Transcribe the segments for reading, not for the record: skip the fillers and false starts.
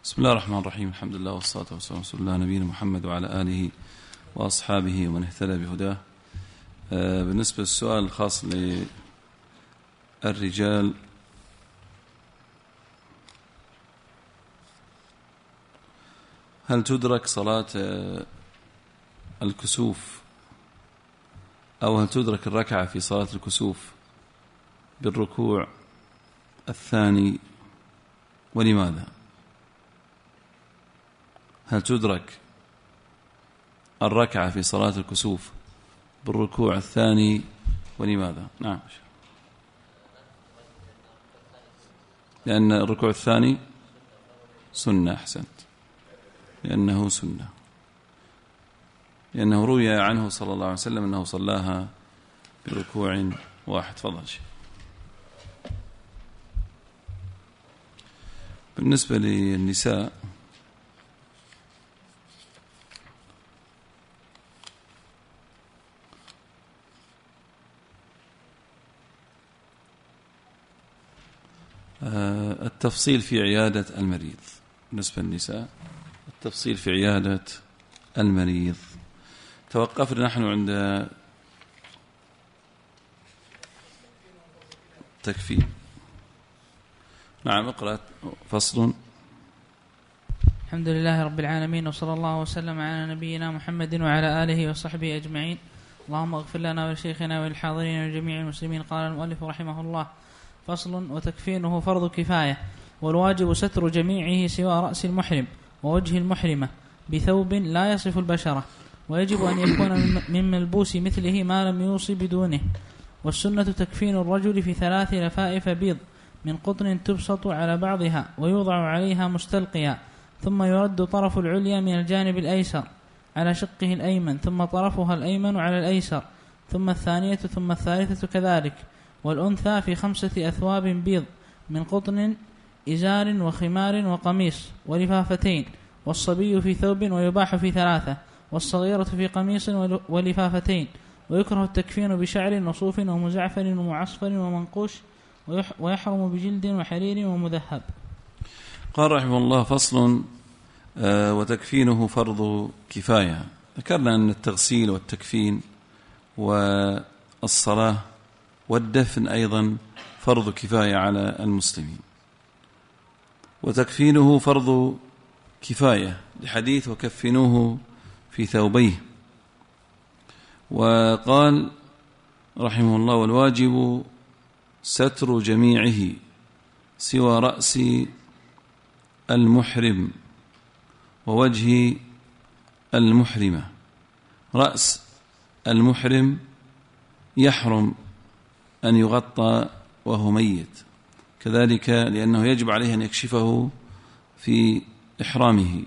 بسم الله الرحمن الرحيم. الحمد لله والصلاة والسلام على رسول الله نبينا محمد وعلى آله وأصحابه ومن اهتدى بهداه. بالنسبة للسؤال الخاص للرجال، هل تدرك صلاة الكسوف أو هل تدرك الركعة في صلاة الكسوف بالركوع الثاني ولماذا؟ هل تدرك الركعة في صلاة الكسوف بالركوع الثاني ولماذا؟ نعم، لأن الركوع الثاني سنة. أحسنت، لأنه سنة، لأنه روي عنه صلى الله عليه وسلم أنه صلاها بركوع واحد. فضل شيء. بالنسبة للنساء، التفصيل في عيادة المريض. بالنسبة للنساء التفصيل في عيادة المريض. توقفنا نحن عند تكفين. نعم، اقرأ. فصل. الحمد لله رب العالمين، وصلى الله وسلم على نبينا محمد وعلى آله وصحبه أجمعين. اللهم اغفر لنا ولشيخنا وللحاضرين وجميع المسلمين. قال المؤلف رحمه الله: فصل. وتكفينه فرض كفاية، والواجب ستر جميعه سوى رأس المحرم ووجه المحرمة بثوب لا يصف البشرة، ويجب أن يكون من ملبوس مثله ما لم يوصي بدونه. والسنة تكفين الرجل في 3 لفائف بيض من قطن تبسط على بعضها ويوضع عليها مستلقيا، ثم يرد طرف العليا من الجانب الأيسر على شقه الأيمن، ثم طرفها الأيمن على الأيسر، ثم الثانية، ثم الثالثة كذلك. والأنثى في 5 أثواب بيض من قطن إزار وخمار وقميص ولفافتين، والصبي في ثوب ويباح في 3، والصغيرة في قميص ولفافتين. ويكره التكفين بشعر وصوف ومزعفر ومعصفر ومنقوش، ويحرم بجلد وحرير ومذهب. قال رحمه الله: فصل. وتكفينه فرض كفاية. ذكرنا أن التغسيل والتكفين والصلاة والدفن أيضا فرض كفاية على المسلمين. وتكفينه فرض كفاية لحديث وكفنوه في ثوبيه. وقال رحمه الله: والواجب ستر جميعه سوى رأس المحرم ووجه المحرمة. رأس المحرم يحرم أن يغطى وهو ميت، كذلك لأنه يجب عليه أن يكشفه في إحرامه.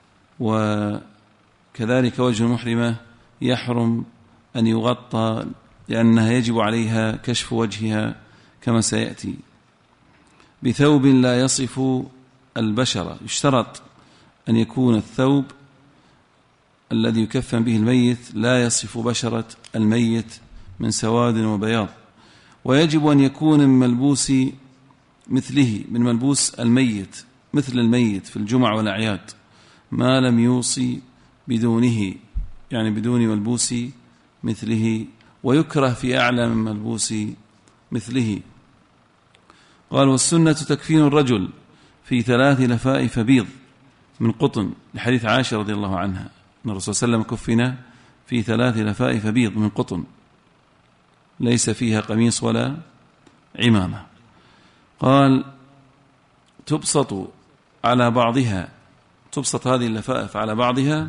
وكذلك وجه المحرمة يحرم أن يغطى لأنها يجب عليها كشف وجهها كما سيأتي. بثوب لا يصف البشرة. يشترط أن يكون الثوب الذي يكفن به الميت لا يصف بشرة الميت من سواد وبياض. ويجب أن يكون من ملبوس مثله، من ملبوس الميت مثل الميت في الجمع والأعياد، ما لم يوصي بدونه، يعني بدون ملبوس مثله. ويكره في أعلى من ملبوس مثله. قال: والسنة تكفين الرجل في 3 لفائف بيض من قطن، لحديث عائشة رضي الله عنها أن الرسول صلى الله عليه وسلم كفن في 3 لفائف بيض من قطن ليس فيها قميص ولا عمامة. قال: تبسط على بعضها، تبسط هذه اللفائف على بعضها،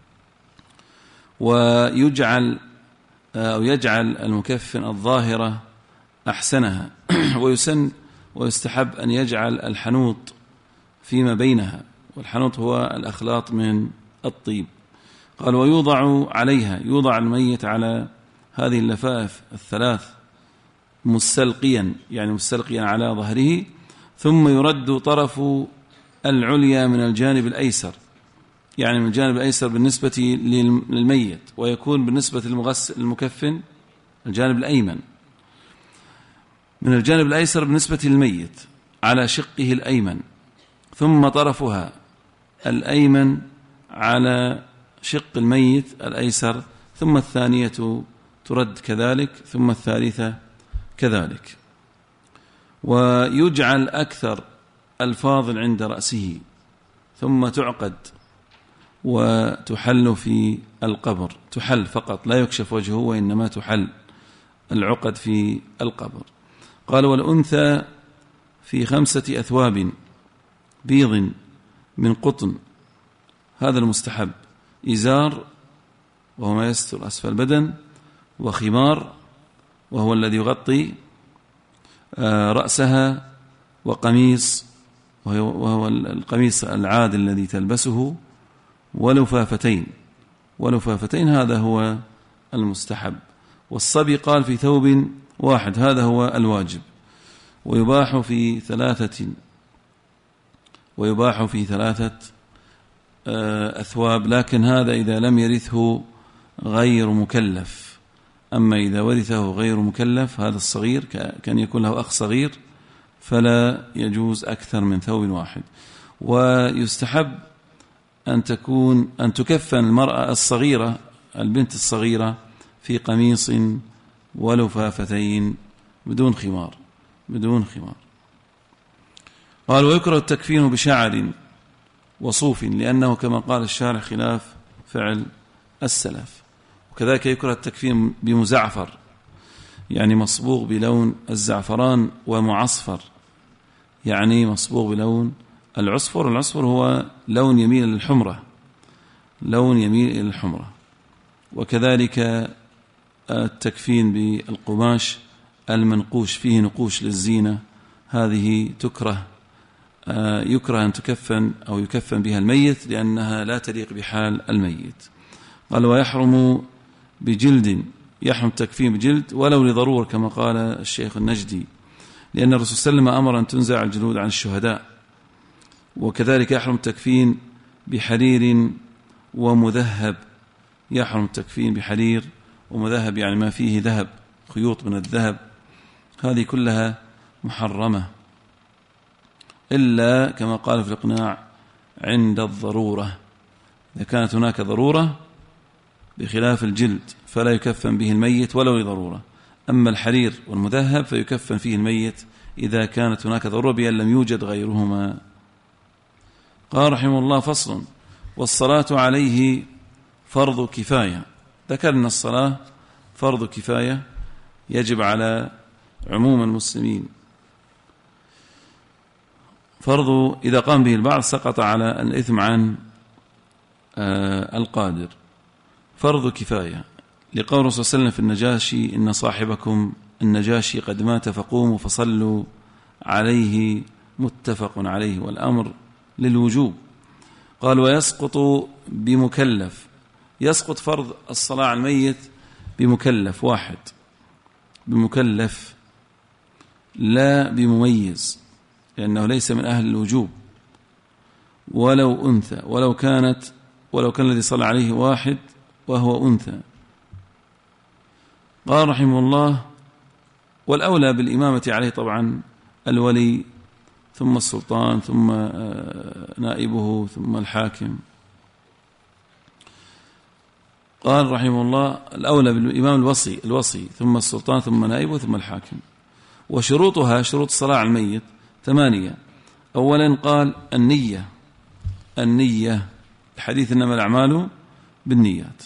ويجعل أو يجعل المكفن الظاهرة أحسنها. ويسن ويستحب أن يجعل الحنوط فيما بينها، والحنوط هو الأخلاط من الطيب. قال: ويوضع عليها، يوضع الميت على هذه اللفائف 3 مستلقيا، يعني مستلقيا على ظهره، ثم يرد طرف العليا من الجانب الأيسر، يعني من الجانب الأيسر بالنسبة للميت، ويكون بالنسبة للمكفن الجانب الأيمن، من الجانب الأيسر بالنسبة للميت على شقه الأيمن، ثم طرفها الأيمن على شق الميت الأيسر، ثم الثانية ترد كذلك، ثم الثالثة كذلك. ويجعل أكثر الفاضل عند رأسه، ثم تعقد وتحل في القبر، تحل فقط لا يكشف وجهه، وإنما تحل العقد في القبر. قال: والأنثى في 5 أثواب بيض من قطن، هذا المستحب، إزار وهو ما يستر أسفل البدن، وخمار وهو الذي يغطي رأسها، وقميص وهو القميص العادي الذي تلبسه، ولفافتين، هذا هو المستحب. والصبي قال في ثوب واحد، هذا هو الواجب. ويباح في 3 أثواب، لكن هذا إذا لم يرثه غير مكلف. أما إذا ورثه غير مكلف، هذا الصغير كان يكون له أخ صغير، فلا يجوز أكثر من ثوب واحد. ويستحب أن تكفن المرأة الصغيرة، البنت الصغيرة، في قميص ولفافتين بدون خمار. قال: ويكره التكفين بشعر وصوف، لأنه كما قال الشارع خلاف فعل السلف. وكذلك يكره التكفين بمزعفر، يعني مصبوغ بلون الزعفران، ومعصفر يعني مصبوغ بلون العصفر. العصفر هو لون يميل للحمرة. وكذلك التكفين بالقماش المنقوش فيه نقوش للزينة، هذه يكره أن تكفن أو يكفن بها الميت، لأنها لا تليق بحال الميت. قال: ويحرم بجلد، يحرم التكفين بجلد ولو لضرورة، كما قال الشيخ النجدي، لأن الرسول صلى الله عليه وسلم أمر أن تنزع الجلود عن الشهداء. وكذلك يحرم التكفين بحرير ومذهب، يحرم التكفين بحرير ومذهب، يعني ما فيه ذهب، خيوط من الذهب، هذه كلها محرمة، إلا كما قال في الإقناع عند الضرورة. إذا كانت هناك ضرورة بخلاف الجلد فلا يكفن به الميت ولو لضرورة. أما الحرير والمذهب فيكفن فيه الميت إذا كانت هناك ضرورة بأن لم يوجد غيرهما. قال رحمه الله: فصل: والصلاة عليه فرض كفاية. ذكرنا الصلاة فرض كفاية، يجب على عموم المسلمين. فرض إذا قام به البعض سقط على الإثم عن القادر. فرض كفاية لقول الرسول صلى الله عليه وسلم في النجاشي: إن صاحبكم النجاشي قد مات فقوموا فصلوا عليه، متفق عليه، والأمر للوجوب. قال: ويسقط بمكلف، يسقط فرض الصلاة على الميت بمكلف واحد، بمكلف لا بمميز، لأنه ليس من أهل الوجوب، ولو أنثى، ولو كان الذي صلى عليه واحد وهو أنثى. قال رحمه الله: والأولى بالإمامة عليه طبعا الولي، ثم السلطان، ثم نائبه، ثم الحاكم. قال رحمه الله: الأولى بالإمام الوصي، ثم السلطان، ثم نائبه، ثم الحاكم. وشروطها، شروط الصلاة على الميت 8. أولا قال: النية، الحديث إنما الأعمال بالنيات،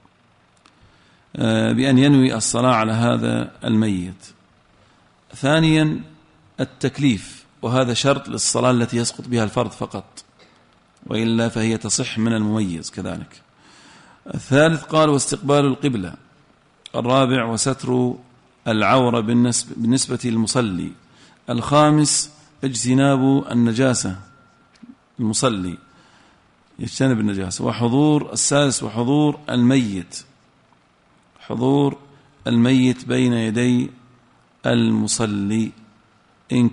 بأن ينوي الصلاة على هذا الميت. ثانيا التكليف، وهذا شرط للصلاة التي يسقط بها الفرض فقط، وإلا فهي تصح من المميز كذلك. الثالث قال: واستقبال القبلة. الرابع: وستر العورة بالنسبة للمصلي. الخامس: اجتناب النجاسة، المصلي يجتنب النجاسة. السادس: وحضور الميت بين يدي المصلي، إن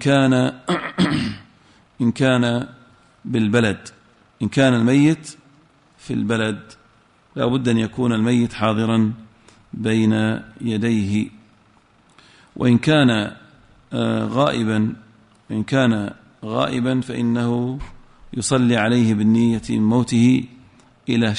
كان بالبلد، إن كان الميت في البلد لا بد أن يكون الميت حاضرا بين يديه. وإن كان غائبا فإنه يصلي عليه بالنية من موته إلى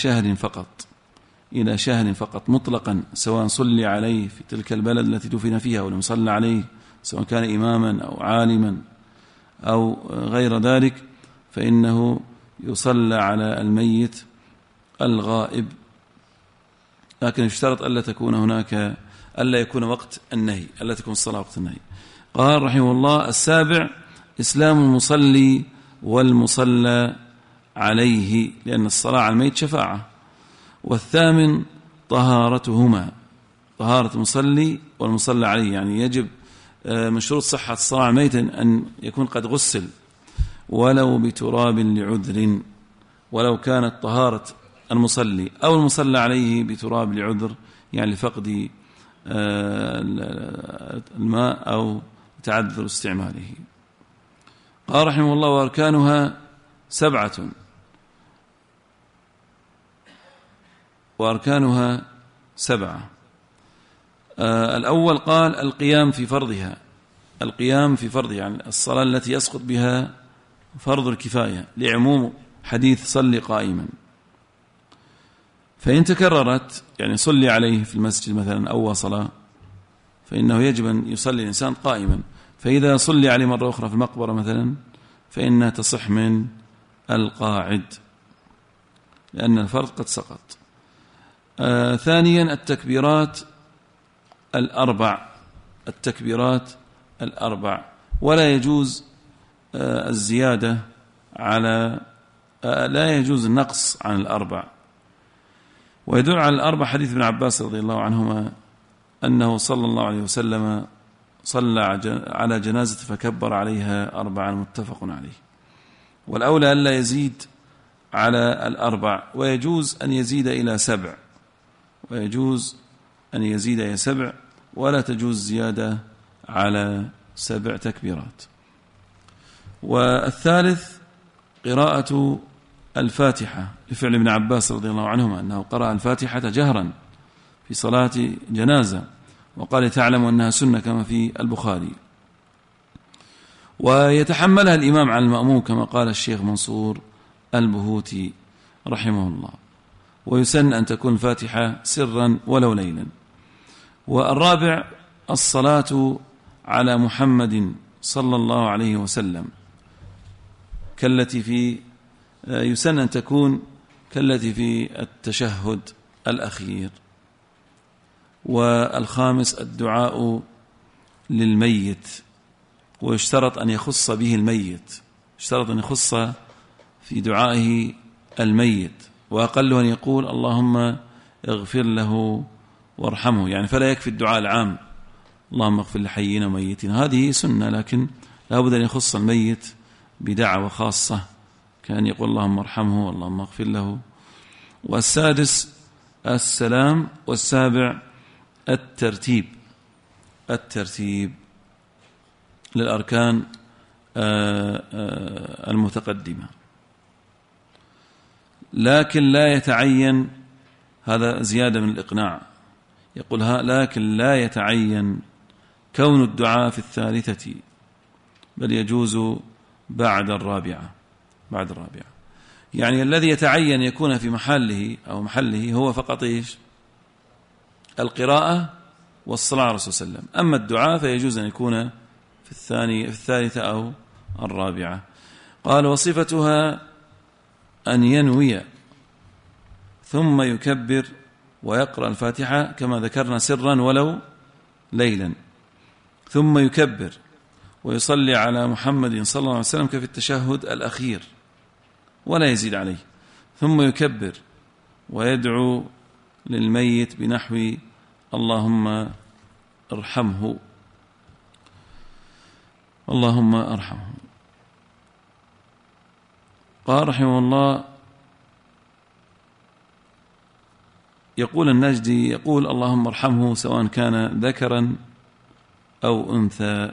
شهر فقط مطلقا، سواء صلي عليه في تلك البلد التي دفن فيها ولم يصلى عليه، سواء كان إماما أو عالما أو غير ذلك، فإنه يصلى على الميت الغائب، لكن يشترط ألا يكون وقت النهي، ألا تكون الصلاة وقت النهي. قال رحمه الله: السابع إسلام المصلي والمصلى عليه، لأن الصلاة على الميت شفاعة. والثامن طهارتهما، طهارة المصلي والمصلى عليه، يعني يجب من شروط صحة الصلاة على الميت أن يكون قد غسل ولو بتراب لعذر، ولو كانت طهارة المصلي أو المصلى عليه بتراب لعذر، يعني لفقد الماء أو تعذر استعماله. قال رحمه الله: وأركانها 7. الأول قال: القيام في فرضها، يعني الصلاة التي يسقط بها فرض الكفاية، لعموم حديث صلي قائما. فإن تكررت، يعني صلي عليه في المسجد مثلا أو صلاة، فإنه يجب أن يصلي الإنسان قائما. فإذا صلي عليه مرة أخرى في المقبرة مثلا، فإنها تصح من القاعد، لأن الفرض قد سقط. ثانيا التكبيرات الأربع، ولا يجوز الزيادة على، لا يجوز النقص عن الأربع. ويدل على الأربع حديث ابن عباس رضي الله عنهما أنه صلى الله عليه وسلم صلى على جنازة فكبر عليها 4 متفق عليه. والأولى ألا يزيد على الأربع، ويجوز أن يزيد إلى 7، ولا تجوز زيادة على 7 تكبيرات. والثالث قراءة الفاتحة، لفعل ابن عباس رضي الله عنهما أنه قرأ الفاتحة جهرا في صلاة جنازة، وقال: تعلم أنها سنة، كما في البخاري. ويتحملها الإمام على المأموم، كما قال الشيخ منصور البهوتي رحمه الله. ويسن أن تكون الفاتحة سرا ولو ليلا. والرابع الصلاة على محمد صلى الله عليه وسلم، يسن أن تكون كالتي في التشهد الأخير. والخامس الدعاء للميت، ويشترط أن يخص به الميت، يشترط أن يخص في دعائه الميت، وأقله أن يقول: اللهم اغفر له وارحمه، يعني فلا يكفي الدعاء العام اللهم اغفر لحينا وميتنا، هذه سنة، لكن لا بد أن يخص الميت بدعوة خاصة، كان يقول: اللهم ارحمه اللهم اغفر له. والسادس السلام. والسابع الترتيب للأركان المتقدمة، لكن لا يتعين، هذا زيادة من الإقناع، يقول: لكن لا يتعين كون الدعاء في الثالثة، بل يجوز بعد الرابعة. يعني الذي يتعين يكون في محله هو فقط القراءة والصلاة على الرسول صلى الله عليه وسلم. أما الدعاء فيجوز أن يكون في الثالثة أو الرابعة. قال: وصفتها أن ينوي ثم يكبر ويقرأ الفاتحة كما ذكرنا سرا ولو ليلا، ثم يكبر ويصلي على محمد صلى الله عليه وسلم كفي التشهد الأخير ولا يزيد عليه، ثم يكبر ويدعو للميت بنحو اللهم ارحمه. قال رحمه الله: يقول النجدي، يقول: اللهم ارحمه سواء كان ذكرا أو أنثى.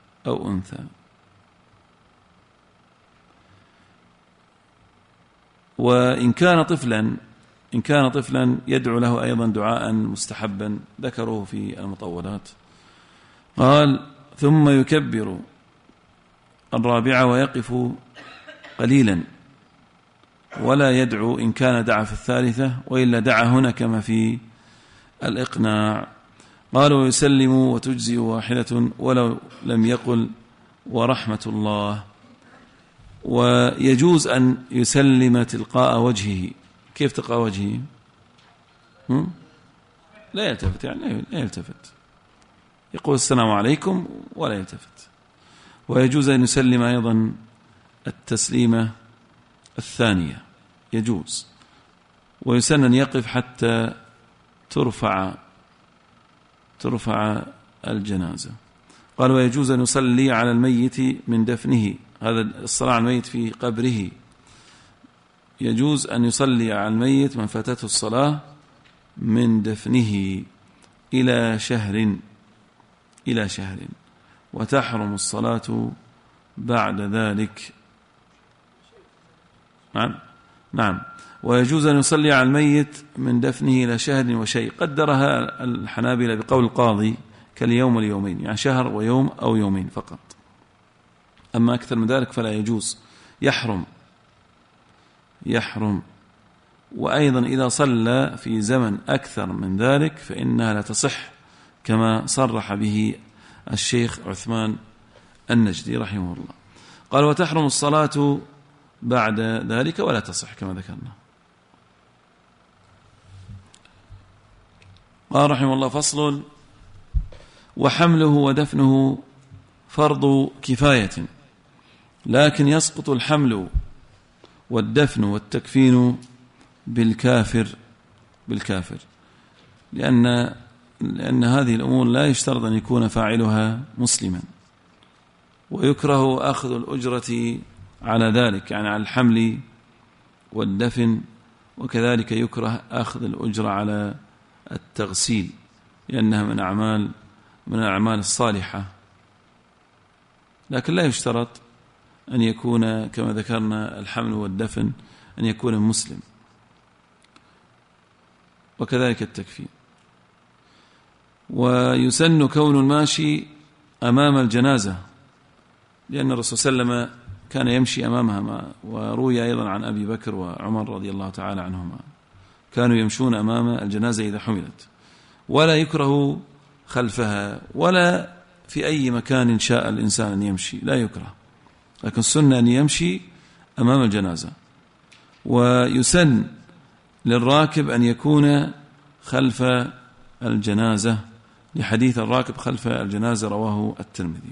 وإن كان طفلا يدعو له أيضا دعاء مستحبا ذكروه في المطولات. قال: ثم يكبر الرابعة ويقف قليلا ولا يدعو إن كان دعا في الثالثة، وإلا دعا هنا كما في الإقناع. قالوا ويسلم وتجزئ واحدة ولو لم يقل ورحمة الله. ويجوز أن يسلم تلقاء وجهه. كيف تلقاء وجهه؟ لا يلتفت، يعني لا يلتفت، يقول السلام عليكم ولا يلتفت. ويجوز أن يسلم أيضا التسليمة الثانية، يجوز. ويسن أن يقف حتى ترفع الجنازة. قال ويجوز أن يصلي على الميت من دفنه، هذا الصلاة على الميت في قبره. يجوز أن يصلي على الميت من فاتته الصلاة من دفنه إلى شهر، وتحرم الصلاة بعد ذلك. نعم. ويجوز أن يصلي على الميت من دفنه إلى شهر وشيء، قدرها الحنابلة بقول القاضي كاليوم واليومين، يعني شهر ويوم أو يومين فقط. أما أكثر من ذلك فلا يجوز، يحرم. وأيضا إذا صلى في زمن أكثر من ذلك فإنها لا تصح، كما صرح به الشيخ عثمان النجدي رحمه الله. قال وتحرم الصلاة بعد ذلك ولا تصح كما ذكرنا. قال رحمه الله فصل: وحمله ودفنه فرض كفاية، لكن يسقط الحمل والدفن والتكفين بالكافر، لأن هذه الأمور لا يشترط أن يكون فاعلها مسلما، ويكره أخذ الأجرة على ذلك، يعني على الحمل والدفن، وكذلك يكره أخذ الأجرة على التغسيل، لأنها من الأعمال الصالحة. لكن لا يشترط أن يكون كما ذكرنا الحمل والدفن أن يكون مسلم، وكذلك التكفين. ويسن كون الماشي أمام الجنازة، لأن الرسول صلى الله عليه وسلم كان يمشي أمامها، وروي أيضا عن أبي بكر وعمر رضي الله تعالى عنهما كانوا يمشون أمام الجنازة إذا حملت، ولا يكره خلفها ولا في أي مكان شاء الإنسان أن يمشي، لا يكره، لكن السنة أن يمشي أمام الجنازة. ويسن للراكب أن يكون خلف الجنازة، لحديث الراكب خلف الجنازة رواه الترمذي.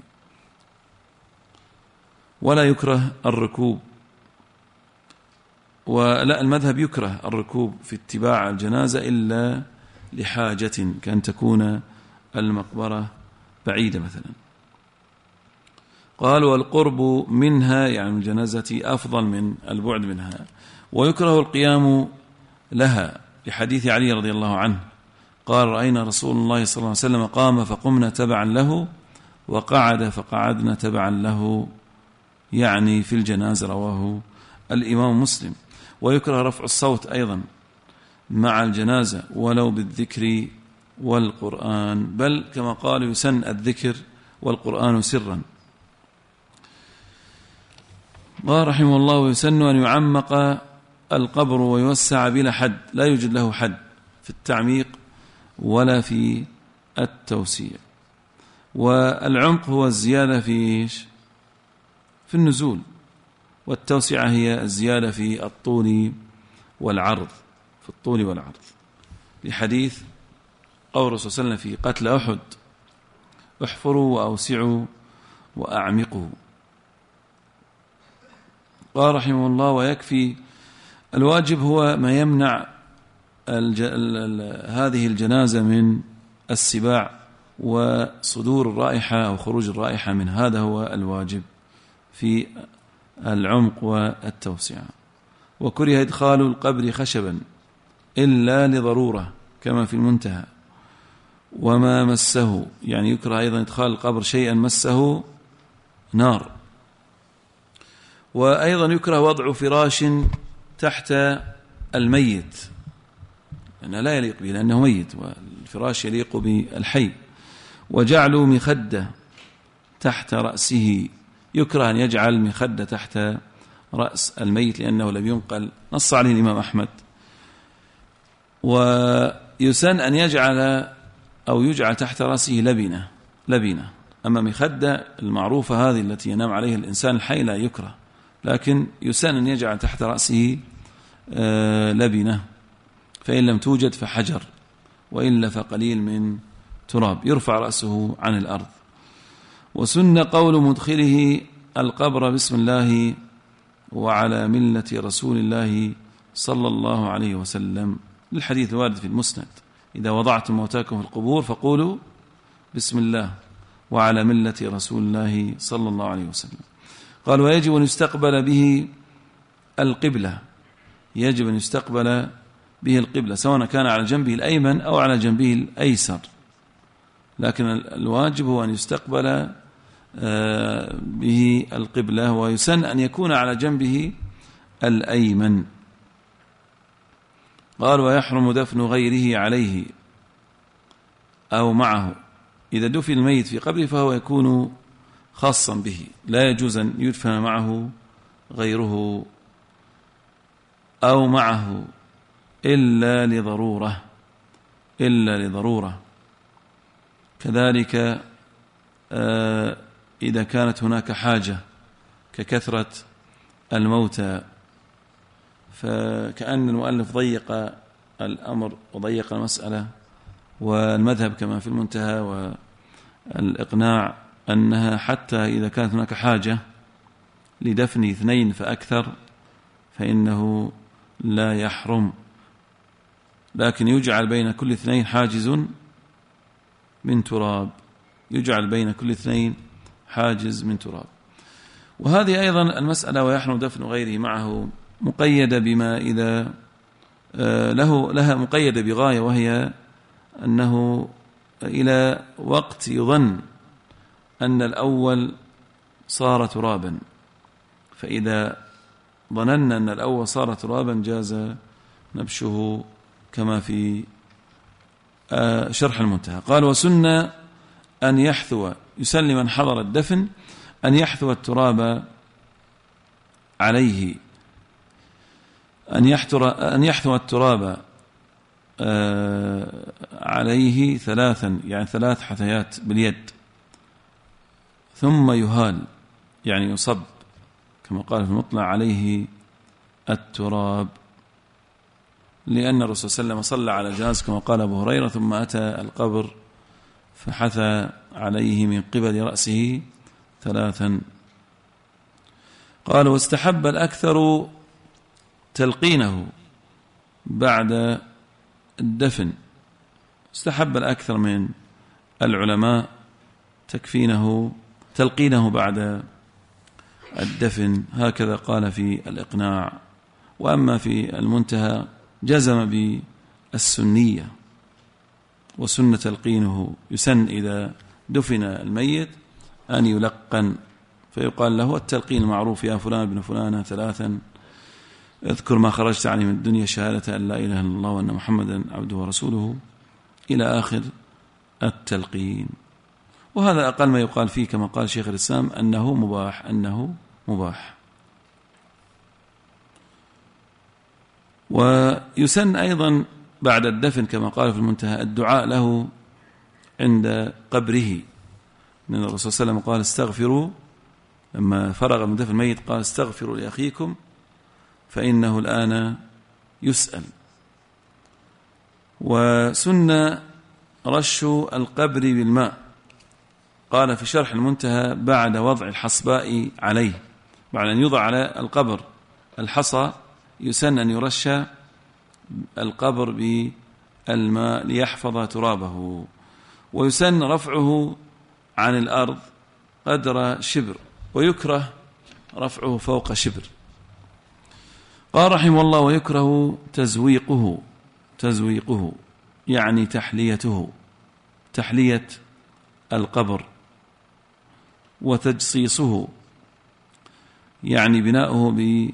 ولا يكره الركوب، ولا المذهب يكره الركوب في اتباع الجنازة إلا لحاجة، كأن تكون المقبرة بعيدة مثلا. قال والقرب منها يعني من الجنازة أفضل من البعد منها. ويكره القيام لها، لحديث علي رضي الله عنه قال رأينا رسول الله صلى الله عليه وسلم قام فقمنا تبعا له، وقعد فقعدنا تبعا له، يعني في الجنازة، رواه الإمام مسلم. ويكره رفع الصوت أيضا مع الجنازة ولو بالذكر والقرآن، بل كما قال يسن الذكر والقرآن سرا. قال رحمه الله ويسن أن يعمق القبر ويوسع بلا حد، لا يوجد له حد في التعميق ولا في التوسيع. والعمق هو الزيادة في النزول، والتوسعة هي الزيادة في الطول والعرض، لحديث قول الرسول صلى الله عليه وسلم في قتل أحد: احفروا وأوسعوا وأعمقوا. قال رحمه الله ويكفي الواجب هو ما يمنع هذه الجنازة من السباع وصدور الرائحة أو خروج الرائحة من، هذا هو الواجب في العمق والتوسعة. وكره إدخال القبر خشبا إلا لضرورة كما في المنتهى. وما مسه، يعني يكره أيضا إدخال القبر شيئا مسه نار. وأيضا يكره وضع فراش تحت الميت، لأنه لا يليق به لأنه ميت، والفراش يليق بالحي. وجعل مخدة تحت رأسه، يكره أن يجعل مخدة تحت رأس الميت لأنه لم ينقل، نص عليه الإمام أحمد. ويسن أن يجعل تحت رأسه لبنة. أما مخدة المعروفة هذه التي ينام عليها الإنسان الحي لا يكره، لكن يسن أن يجعل تحت رأسه لبنة، فإن لم توجد فحجر، وإلا فقليل من تراب يرفع رأسه عن الأرض. وسن قول مدخله القبر بسم الله وعلى ملة رسول الله صلى الله عليه وسلم، للحديث الوارد في المسند: إذا وضعتم موتاكم في القبور فقولوا بسم الله وعلى ملة رسول الله صلى الله عليه وسلم. قال: ويجب أن يستقبل به القبلة، يجب أن يستقبل به القبلة سواء كان على جنبه الأيمن أو على جنبه الأيسر، لكن الواجب هو أن يستقبل به القبلة، ويسن أن يكون على جنبه الأيمن. قال: ويحرم دفن غيره عليه أو معه. إذا دفن الميت في قبره فهو يكون خاصا به، لا يجوز أن يدفن معه غيره أو معه إلا لضرورة. كذلك إذا كانت هناك حاجة ككثرة الموتى، فكأن المؤلف ضيق الأمر وضيق المسألة، والمذهب كما في المنتهى والإقناع أنها حتى إذا كانت هناك حاجة لدفن 2 فأكثر فإنه لا يحرم، لكن يجعل بين كل 2 حاجز من تراب، يجعل بين كل 2 حاجز من تراب. وهذه أيضا المسألة ويحرم دفن غيره معه مقيدة بما إذا لها مقيدة بغاية، وهي أنه إلى وقت يظن أن الأول صار ترابا، فإذا ظننا أن الأول صار ترابا جاز نبشه كما في شرح المنتهى. قال: وسن أن يحثو، يسن من حضر الدفن أن يحثو التراب عليه، أن يحثو التراب عليه 3، يعني 3 حثيات باليد، ثم يهال، يعني يصب كما قال في المطلع عليه التراب، لأن الرسول صلى الله عليه وسلم صلى على جهاز كما قال أبو هريرة، ثم أتى القبر فحثى عليه من قبل رأسه 3. قال: واستحب الأكثر تلقينه بعد الدفن، استحب الأكثر من العلماء تلقينه بعد الدفن، هكذا قال في الإقناع. وأما في المنتهى جزم بالسنية، وسنة تلقينه، يسن إذا دفن الميت أن يلقن، فيقال له التلقين المعروف: يا فلان ابن فلانة 3 اذكر ما خرجت عنه من الدنيا شهادة أن لا إله إلا الله وأن محمدا عبده ورسوله، إلى آخر التلقين. وهذا أقل ما يقال فيه، كما قال شيخ الإسلام أنه مباح. ويسن أيضا بعد الدفن كما قال في المنتهى الدعاء له عند قبره، لأن الرسول صلى الله عليه وسلم قال: استغفروا، لما فرغ من دفن الميت قال: استغفروا لأخيكم فإنه الآن يسأل. وسن رش القبر بالماء، قال في شرح المنتهى: بعد وضع الحصباء عليه، بعد أن يوضع على القبر الحصى يسن أن يرش القبر بالماء ليحفظ ترابه، ويسن رفعه عن الأرض قدر شبر، ويكره رفعه فوق شبر. قال رحمه الله: ويكره تزويقه يعني تحلية القبر، وتجصيصه يعني بناؤه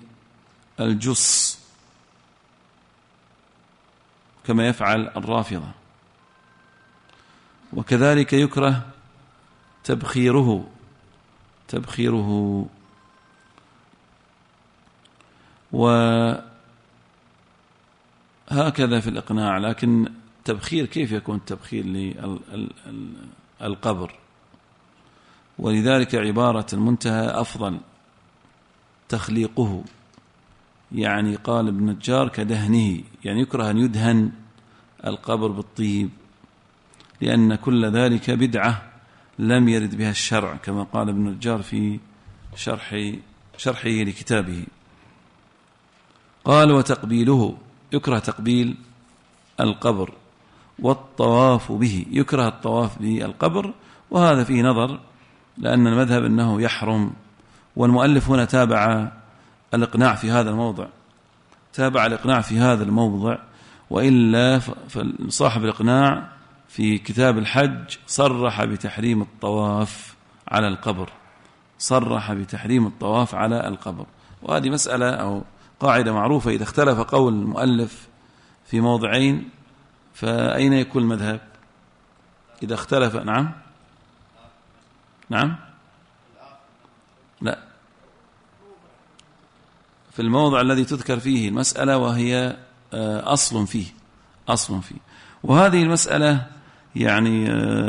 بالجص كما يفعل الرافضة. وكذلك يكره تبخيره وهكذا في الإقناع. لكن التبخير كيف يكون التبخير للقبر؟ ولذلك عبارة المنتهى أفضل تخليقه، يعني قال ابن النجار كدهنه، يعني يكره أن يدهن القبر بالطيب، لأن كل ذلك بدعة لم يرد بها الشرع، كما قال ابن النجار في شرحه لكتابه. قال وتقبيله، يكره تقبيل القبر، والطواف به، يكره الطواف بالقبر، وهذا فيه نظر، لأن المذهب أنه يحرم. والمؤلف هنا تابع الإقناع في هذا الموضع، تابع الإقناع في هذا الموضع، وإلا فصاحب الإقناع في كتاب الحج صرح بتحريم الطواف على القبر، صرح بتحريم الطواف على القبر. وهذه مسألة أو قاعدة معروفة، إذا اختلف قول المؤلف في موضعين فأين يكون المذهب؟ إذا اختلف نعم لا، في الموضع الذي تذكر فيه المسألة، وهي أصل فيه. وهذه المسألة يعني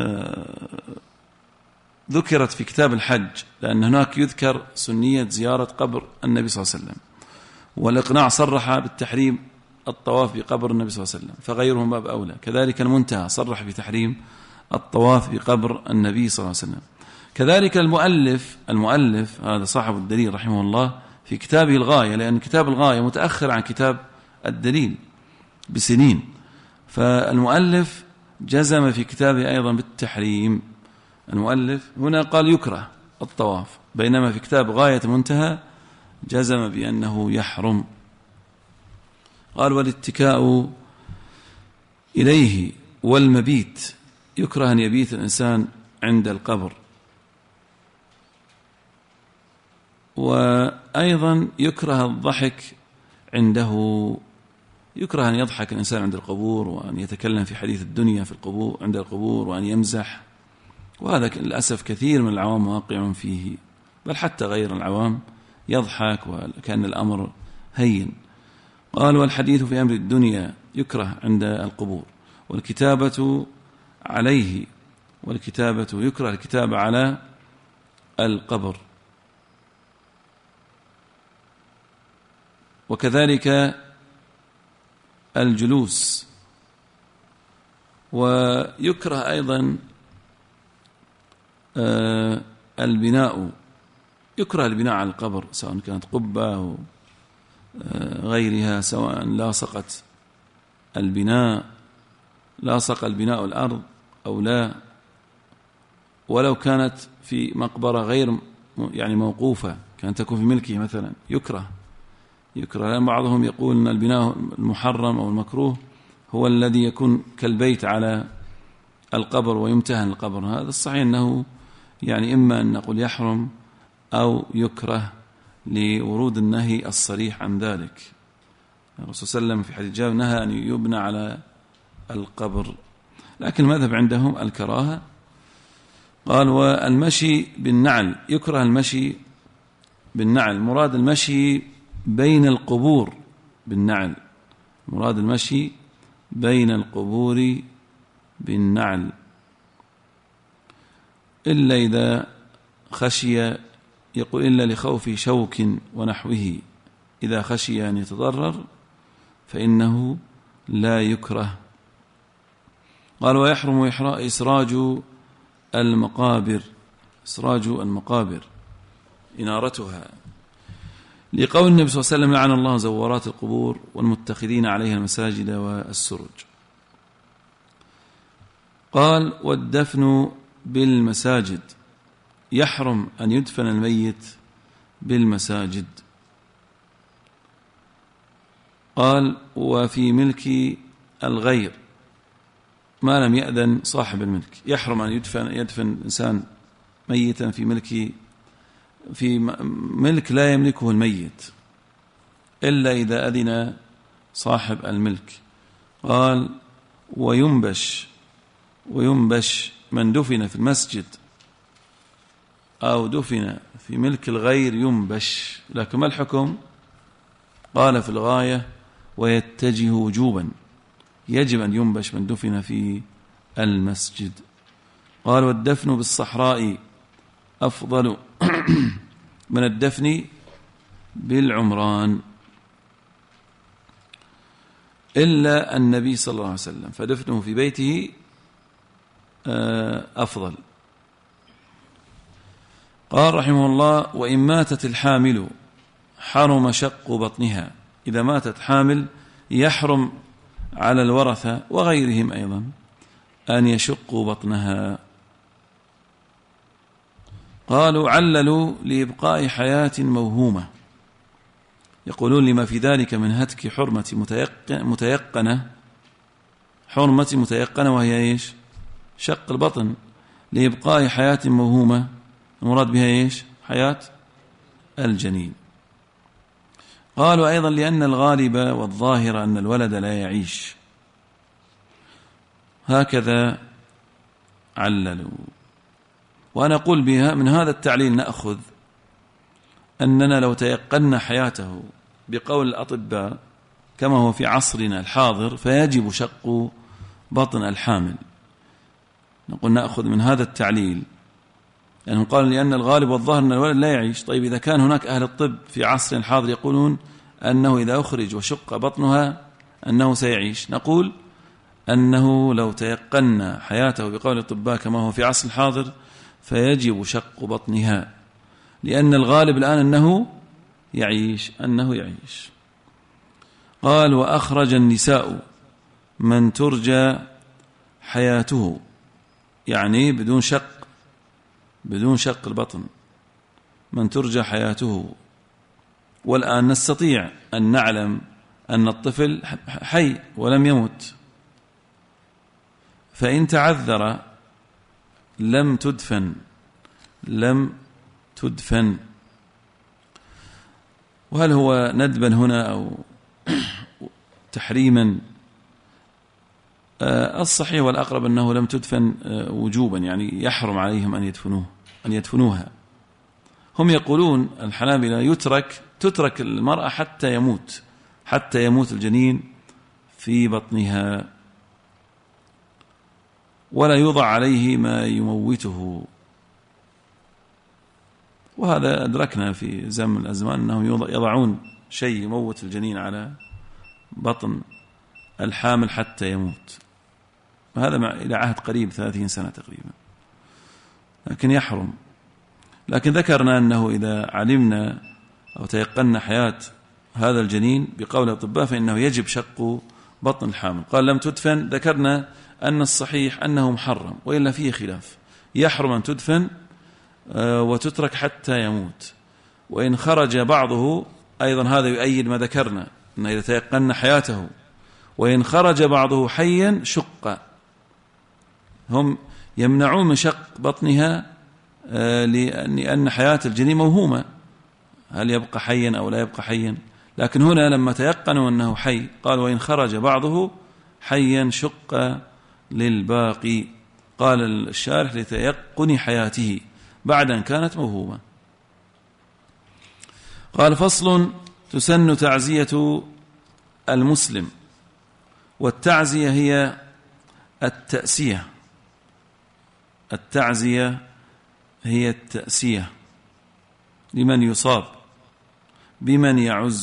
ذكرت في كتاب الحج، لأن هناك يذكر سنية زيارة قبر النبي صلى الله عليه وسلم، والإقناع صرح بالتحريم الطواف بقبر النبي صلى الله عليه وسلم، فغيرهم باب أولى. كذلك المنتهى صرح بتحريم الطواف بقبر النبي صلى الله عليه وسلم. كذلك المؤلف هذا صاحب الدليل رحمه الله في كتابه الغاية، لأن كتاب الغاية متأخر عن كتاب الدليل بسنين، فالمؤلف جزم في كتابه أيضا بالتحريم. المؤلف هنا قال يكره الطواف، بينما في كتاب غاية المنتهى جزم بأنه يحرم. قال والاتكاء إليه والمبيت، يكره أن يبيت الإنسان عند القبر. وأيضا يكره الضحك عنده، يكره أن يضحك الإنسان عند القبور، وأن يتكلم في حديث الدنيا في القبور عند القبور، وأن يمزح، وهذا للأسف كثير من العوام واقع فيه، بل حتى غير العوام يضحك وكأن الأمر هين. قال والحديث في أمر الدنيا يكره عند القبور، والكتابة عليه، والكتابة يكره الكتابة على القبر. وكذلك الجلوس، ويكره أيضا البناء، يكره البناء على القبر، سواء كانت قبة أو غيرها، سواء لاصق البناء الأرض أو لا، ولو كانت في مقبرة غير يعني موقوفة، كانت تكون في ملكه مثلا، يكره. لأن بعضهم يقول أن البناء المحرم أو المكروه هو الذي يكون كالبيت على القبر ويمتهن القبر. هذا الصحيح أنه يعني إما أن نقول يحرم أو يكره لورود النهي الصريح عن ذلك. الرسول صلى الله عليه وسلم في حديث جابر نهى أن يبنى على القبر، لكن المذهب عندهم الكراهة. قال والمشي بالنعل، يكره المشي بالنعل، مراد المشي بين القبور بالنعل، مراد المشي بين القبور بالنعل، إلا إذا خشي، يقول إلا لخوف شوك ونحوه، إذا خشي أن يتضرر فإنه لا يكره. قال ويحرم إسراج المقابر، إسراج المقابر إنارتها، لقول النبي صلى الله عليه وسلم لعن الله زوارات القبور والمتخذين عليها المساجد والسرج. قال والدفن بالمساجد، يحرم أن يدفن الميت بالمساجد. قال وفي ملك الغير ما لم يأذن صاحب الملك، يحرم أن يدفن إنسان ميتا في ملك لا يملكه الميت إلا إذا أذن صاحب الملك. قال وينبش من دفن في المسجد أو دفن في ملك الغير ينبش، لكن ما الحكم؟ قال في الغاية: ويتجه وجوبا، يجب أن ينبش من دفن في المسجد. قال: والدفن بالصحراء أفضل من الدفن بالعمران إلا النبي صلى الله عليه وسلم، فدفنه في بيته أفضل. قال رحمه الله: وإن ماتت الحامل حرم شق بطنها. إذا ماتت حامل يحرم على الورثة وغيرهم أيضا أن يشقوا بطنها. قالوا: عللوا لإبقاء حياة موهومة، يقولون لما في ذلك من هتك حرمة متيقنة، وهي إيش؟ شق البطن، لإبقاء حياة موهومة، المراد بها إيش؟ حياة الجنين. قالوا أيضا: لأن الغالب والظاهر أن الولد لا يعيش، هكذا عللوا. وأنا أقول بها من هذا التعليل نأخذ أننا لو تيقنا حياته بقول الأطباء كما هو في عصرنا الحاضر فيجب شق بطن الحامل. نقول نأخذ من هذا التعليل لأنهم قالوا لأن الغالب والظاهر أن الولد لا يعيش. طيب إذا كان هناك أهل الطب في عصر الحاضر يقولون أنه إذا أخرج وشق بطنها أنه سيعيش، نقول أنه لو تيقنا حياته بقول الأطباء كما هو في عصر الحاضر فيجب شق بطنها، لأن الغالب الآن أنه يعيش. قال: وأخرج النساء من ترجى حياته، يعني بدون شق البطن، من ترجى حياته. والآن نستطيع أن نعلم أن الطفل حي ولم يمت، فإن تعذر لم تدفن. وهل هو ندبا هنا أو تحريما؟ الصحيح والأقرب أنه لم تدفن وجوبا، يعني يحرم عليهم أن يدفنوها. هم يقولون الحنابلة تترك المرأة حتى يموت الجنين في بطنها، ولا يوضع عليه ما يموته. وهذا أدركنا في زمن من الأزمان أنهم يضعون شيء يموت الجنين على بطن الحامل حتى يموت، وهذا إلى عهد قريب 30 سنة تقريبا، لكن يحرم. لكن ذكرنا أنه إذا علمنا أو تيقنا حياة هذا الجنين بقول الأطباء فإنه يجب شق بطن الحامل. قال: لم تدفن، ذكرنا أن الصحيح أنه محرم، وإلا فيه خلاف، يحرم أن تدفن وتترك حتى يموت. وإن خرج بعضه أيضا هذا يؤيد ما ذكرنا، أن إذا تيقنا حياته وإن خرج بعضه حيا شق. هم يمنعون من شق بطنها لأن حياة الجنين موهومة، هل يبقى حيا أو لا يبقى حيا. لكن هنا لما تيقنوا أنه حي قال: وإن خرج بعضه حيا شق للباقي. قال الشارح: لتيقن حياته بعد أن كانت موهومة. قال: فصل: تسن تعزية المسلم. والتعزية هي التأسية. التعزية هي التأسية لمن يصاب بمن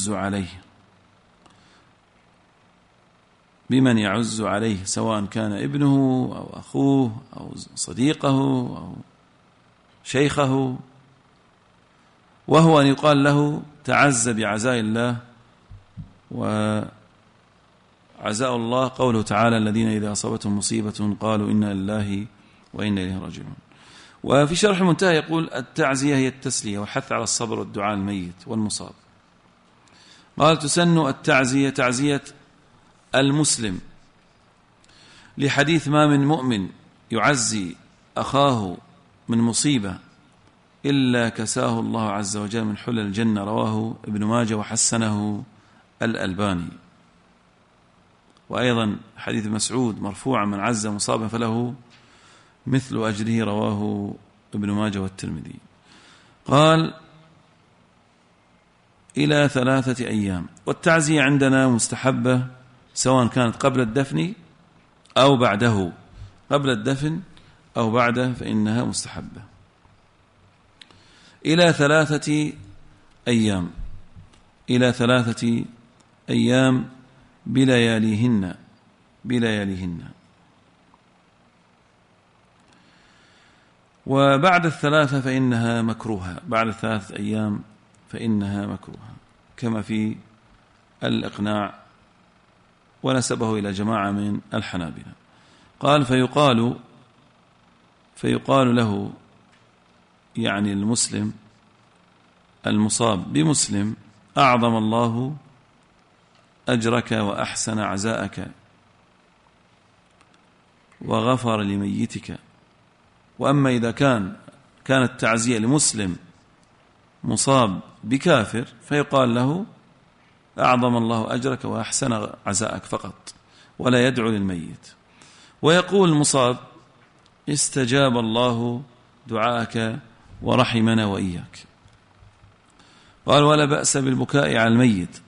يعز عليه، سواء كان ابنه أو أخوه أو صديقه أو شيخه، وهو أن يقال له: تعز بعزاء الله. وعزاء الله قوله تعالى: الذين إذا أصابتهم مصيبة قالوا إنا لله وإنا إليه راجعون. وفي شرح المنتهى يقول: التعزية هي التسلية والحث على الصبر والدعاء الميت والمصاب. قال: تسن التعزية تعزية المسلم لحديث: ما من مؤمن يعزي أخاه من مصيبة إلا كساه الله عز وجل من حلل الجنة. رواه ابن ماجه وحسنه الألباني. وأيضا حديث مسعود مرفوعا: من عز مصابا فله مثل أجره. رواه ابن ماجه والترمذي. قال: إلى 3 أيام. والتعزية عندنا مستحبة سواء كانت قبل الدفن أو بعده، قبل الدفن أو بعده فإنها مستحبة. إلى 3 أيام، إلى 3 أيام بلياليهن، بلياليهن. وبعد 3 فإنها مكروهة، بعد 3 أيام فإنها مكروهة، كما في الإقناع، ونسبه إلى جماعة من الحنابلة. قال فيقال له، يعني المسلم المصاب بمسلم: أعظم الله أجرك وأحسن عزاءك وغفر لميتك. وأما إذا كانت تعزية لمسلم مصاب بكافر فيقال له: أعظم الله أجرك وأحسن عزاءك فقط، ولا يدعو للميت. ويقول المصاب: استجاب الله دعاءك ورحمنا وإياك. قال: ولا بأس بالبكاء على الميت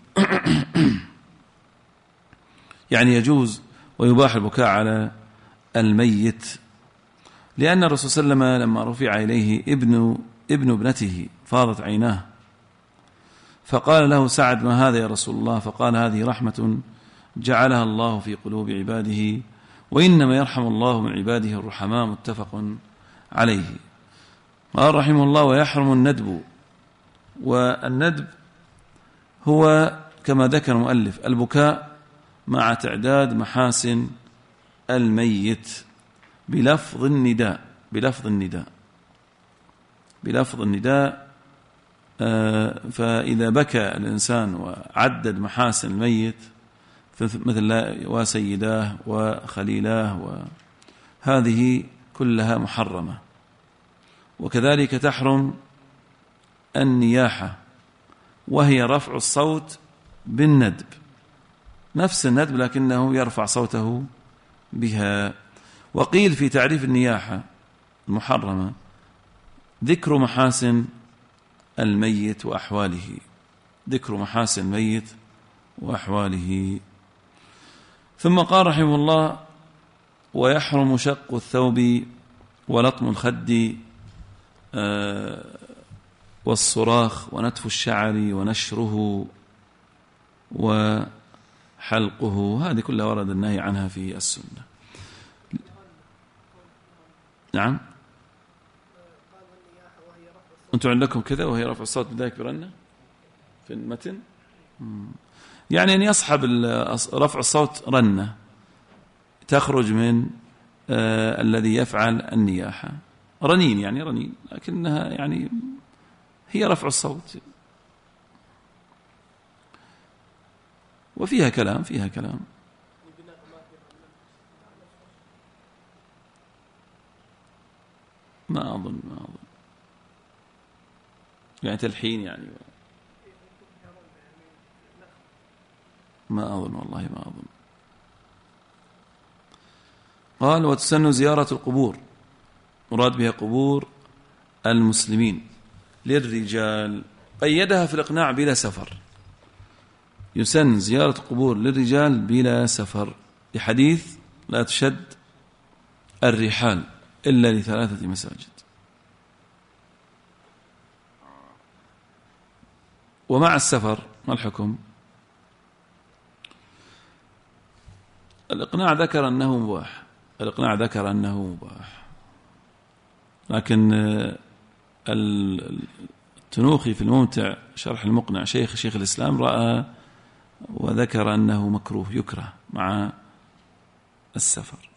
يعني يجوز ويباح البكاء على الميت، لأن الرسول صلى الله عليه وسلم لما رفع إليه ابن ابنته فاضت عيناه، فقال له سعد: ما هذا يا رسول الله؟ فقال: هذه رحمة جعلها الله في قلوب عباده، وإنما يرحم الله من عباده الرحماء. متفق عليه. قال رحمه الله: ويحرم الندب. والندب هو كما ذكر المؤلف البكاء مع تعداد محاسن الميت بلفظ النداء، بلفظ النداء، بلفظ النداء. فإذا بكى الإنسان وعدد محاسن الميت مثل وسيداه وخليلاه، وهذه كلها محرمة. وكذلك تحرم النياحة، وهي رفع الصوت بالندب، نفس الندب لكنه يرفع صوته بها. وقيل في تعريف النياحة المحرمة: ذكر محاسن الميت وأحواله، ذكر محاسن الميت وأحواله. ثم قال رحمه الله: ويحرم شق الثوب ولطم الخد والصراخ ونتف الشعر ونشره وحلقه. هذه كلها ورد النهي عنها في السنة. نعم، أنتم عندكم كذا وهي رفع الصوت بذلك برنة في المتن، يعني أن يصحب رفع الصوت رنة تخرج من الذي يفعل النياحة، رنين يعني رنين، لكنها يعني هي رفع الصوت. وفيها كلام، فيها كلام. ما أظن يعني تلحين يعني، ما أظن والله ما أظن. قال: وتسن زيارة القبور، مراد بها قبور المسلمين للرجال، قيدها في الإقناع بلا سفر. يسن زيارة القبور للرجال بلا سفر، لحديث: لا تشد الرحال إلا ل3 مساجد. ومع السفر ما الحكم؟ الإقناع ذكر أنه مباح، الإقناع ذكر أنه مباح، لكن التنوخي في الممتع شرح المقنع شيخ الإسلام رأى وذكر أنه مكروه، يكره مع السفر.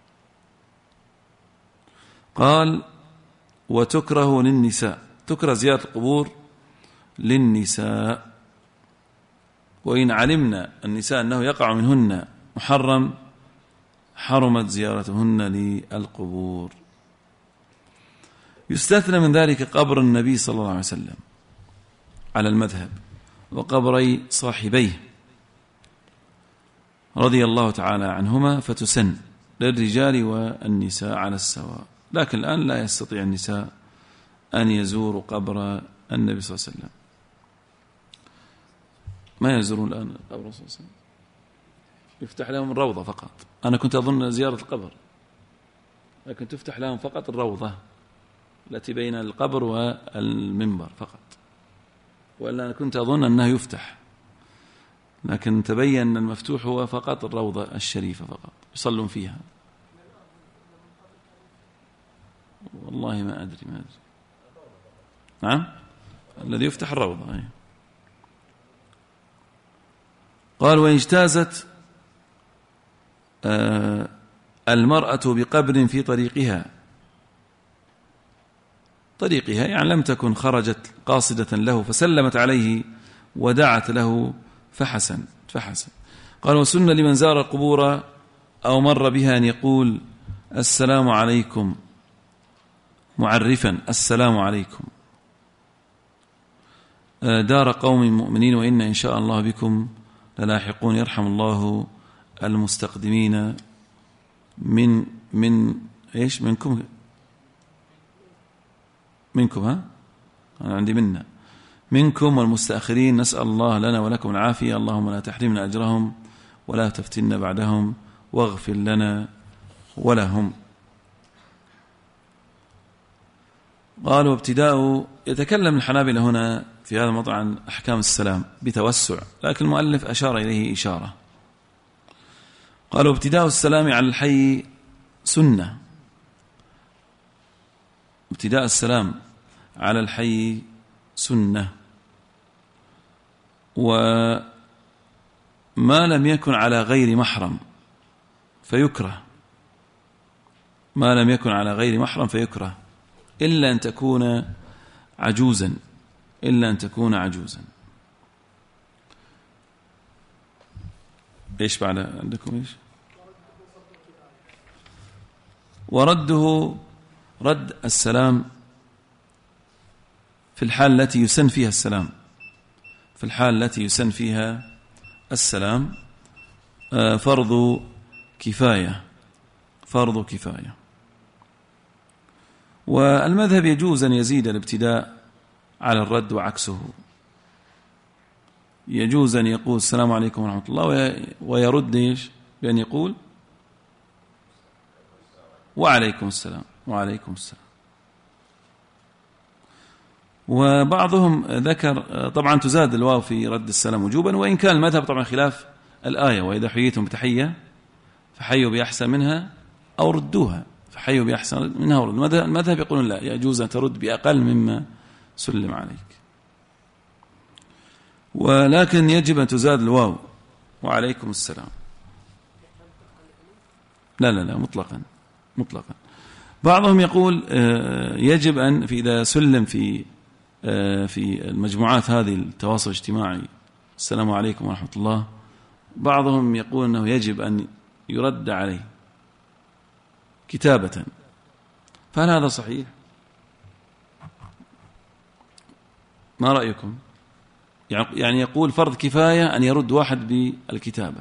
قال: وتكره للنساء، تكره زيارة القبور للنساء، وإن علمنا النساء أنه يقع منهن محرم حرمت زيارتهن للقبور. يستثنى من ذلك قبر النبي صلى الله عليه وسلم على المذهب، وقبري صاحبيه رضي الله تعالى عنهما، فتسن للرجال والنساء على السواء. لكن الآن لا يستطيع النساء أن يزوروا قبر النبي صلى الله عليه وسلم. ما يزورون الآن قبر الرسول صلى الله عليه وسلم، يفتح لهم الروضة فقط. أنا كنت أظن زيارة القبر، لكن تفتح لهم فقط الروضة التي بين القبر والمنبر فقط، وإلا أنا كنت أظن أنه يفتح، لكن تبين أن المفتوح هو فقط الروضة الشريفة فقط يصلون فيها. والله ما أدري. نعم، الذي يفتح الروضة. قال: وإن اجتازت المرأة بقبر في طريقها يعني لم تكن خرجت قاصدة له فسلمت عليه ودعت له فحسن. قال: وسن لمن زار القبور أو مر بها أن يقول: السلام عليكم، معرفا السلام عليكم دار قوم مؤمنين وإن إن شاء الله بكم للاحقون، يرحم الله المستقدمين من إيش منكم ها أنا عندي منكم والمستأخرين، نسأل الله لنا ولكم العافية، اللهم لا تحرمنا أجرهم ولا تفتنا بعدهم واغفر لنا ولهم. قالوا: ابتداء. يتكلم الحنابلة هنا في هذا الموضوع عن أحكام السلام بتوسع، لكن المؤلف أشار إليه إشارة. قالوا: ابتداء السلام على الحي سنة. ابتداء السلام على الحي سنة، وما لم يكن على غير محرم فيكره. ما لم يكن على غير محرم فيكره إلا أن تكون عجوزا. إيش بعد عندكم إيش؟ رد السلام في الحال التي يسن فيها السلام، فرض كفاية. والمذهب يجوز أن يزيد الابتداء على الرد وعكسه. يجوز أن يقول السلام عليكم ورحمة الله ويرد إيش بأن يقول وعليكم السلام. وبعضهم ذكر طبعا تزاد الواو في رد السلام وجوبا، وإن كان المذهب طبعا خلاف الآية: وإذا حييتم بتحية فحيوا بأحسن منها أو ردوها. فحيوا بأحسن منها أو ردوها. المذهب يقولون لا، يجوز أن ترد بأقل مما سلم عليك، ولكن يجب أن تزاد الواو وعليكم السلام. لا مطلقا. بعضهم يقول يجب أن إذا سلم في المجموعات هذه التواصل الاجتماعي السلام عليكم ورحمة الله، بعضهم يقول أنه يجب أن يرد عليه كتابة. فهل هذا صحيح؟ ما رأيكم؟ يعني يقول فرض كفاية أن يرد واحد بالكتابة.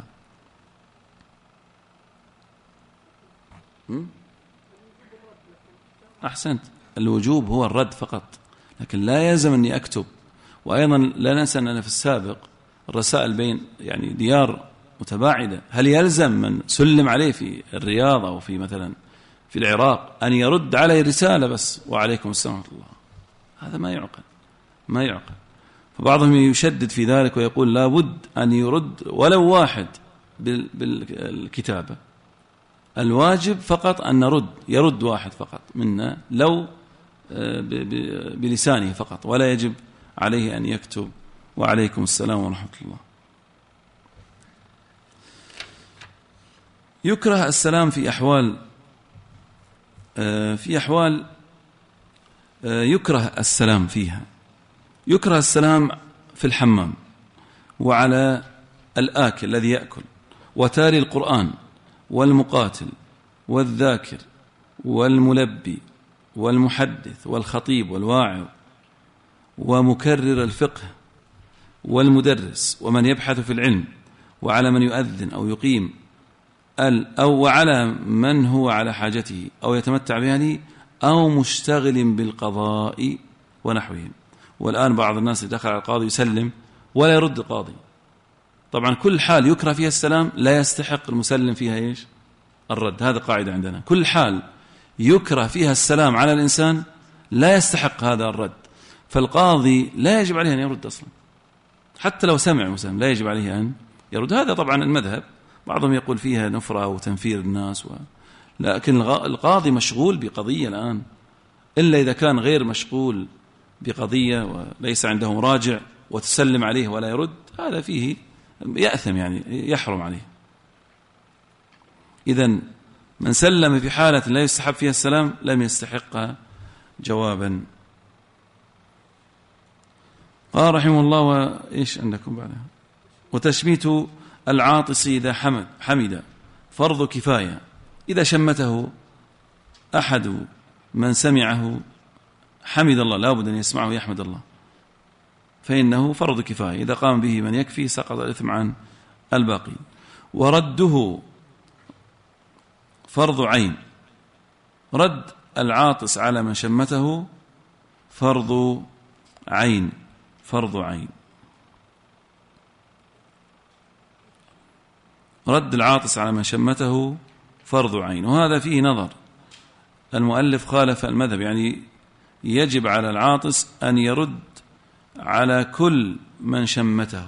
أحسنت، الوجوب هو الرد فقط، لكن لا يلزم أني أكتب. وأيضا لا ننسى أننا في السابق الرسائل بين يعني ديار متباعدة، هل يلزم من سلم عليه في الرياض أو في مثلا في العراق أن يرد عليه رسالة بس وعليكم السلام ورحمة الله؟ هذا ما يعقل. فبعضهم يشدد في ذلك ويقول لا بد أن يرد ولو واحد بالكتابة. الواجب فقط أن يرد واحد فقط منا لو بلسانه فقط، ولا يجب عليه أن يكتب وعليكم السلام ورحمة الله. يكره السلام في أحوال يكره السلام فيها. يكره السلام في الحمام، وعلى الآكل الذي يأكل، وتالي القرآن، والمقاتل، والذاكر، والملبي، والمحدث، والخطيب، والواعظ، ومكرر الفقه، والمدرس، ومن يبحث في العلم، وعلى من يؤذن أو يقيم وعلى من هو على حاجته أو يتمتع بها أو مشتغل بالقضاء ونحوهم. والآن بعض الناس دخل على القاضي يسلم ولا يرد القاضي، طبعا كل حال يكره فيها السلام لا يستحق المسلم فيها إيش؟ الرد. هذا قاعدة عندنا، كل حال يكره فيها السلام على الإنسان لا يستحق هذا الرد، فالقاضي لا يجب عليه أن يرد أصلا، حتى لو سمع مسلم لا يجب عليه أن يرد. هذا طبعا المذهب، بعضهم يقول فيها نفرة وتنفير الناس لكن القاضي مشغول بقضية الآن، إلا إذا كان غير مشغول بقضية وليس عنده مراجع وتسلم عليه ولا يرد، هذا فيه يأثم، يعني يحرم عليه. إذن من سلم في حالة لا يستحب فيها السلام لم يستحق جوابا. قال رحمه الله وإيش عندكم بعدها؟ وتشميت العاطس إذا حمد فرض كفاية، إذا شمته أحد من سمعه حمد الله، لا بد أن يسمعه يحمد الله، فإنه فرض كفاية، إذا قام به من يكفي سقط الإثم عن الباقي. ورده فرض عين، رد العاطس على من شمته فرض عين، فرض عين. رد العاطس على من شمته فرض عين، وهذا فيه نظر. المؤلف خالف المذهب، يعني يجب على العاطس أن يرد على كل من شمته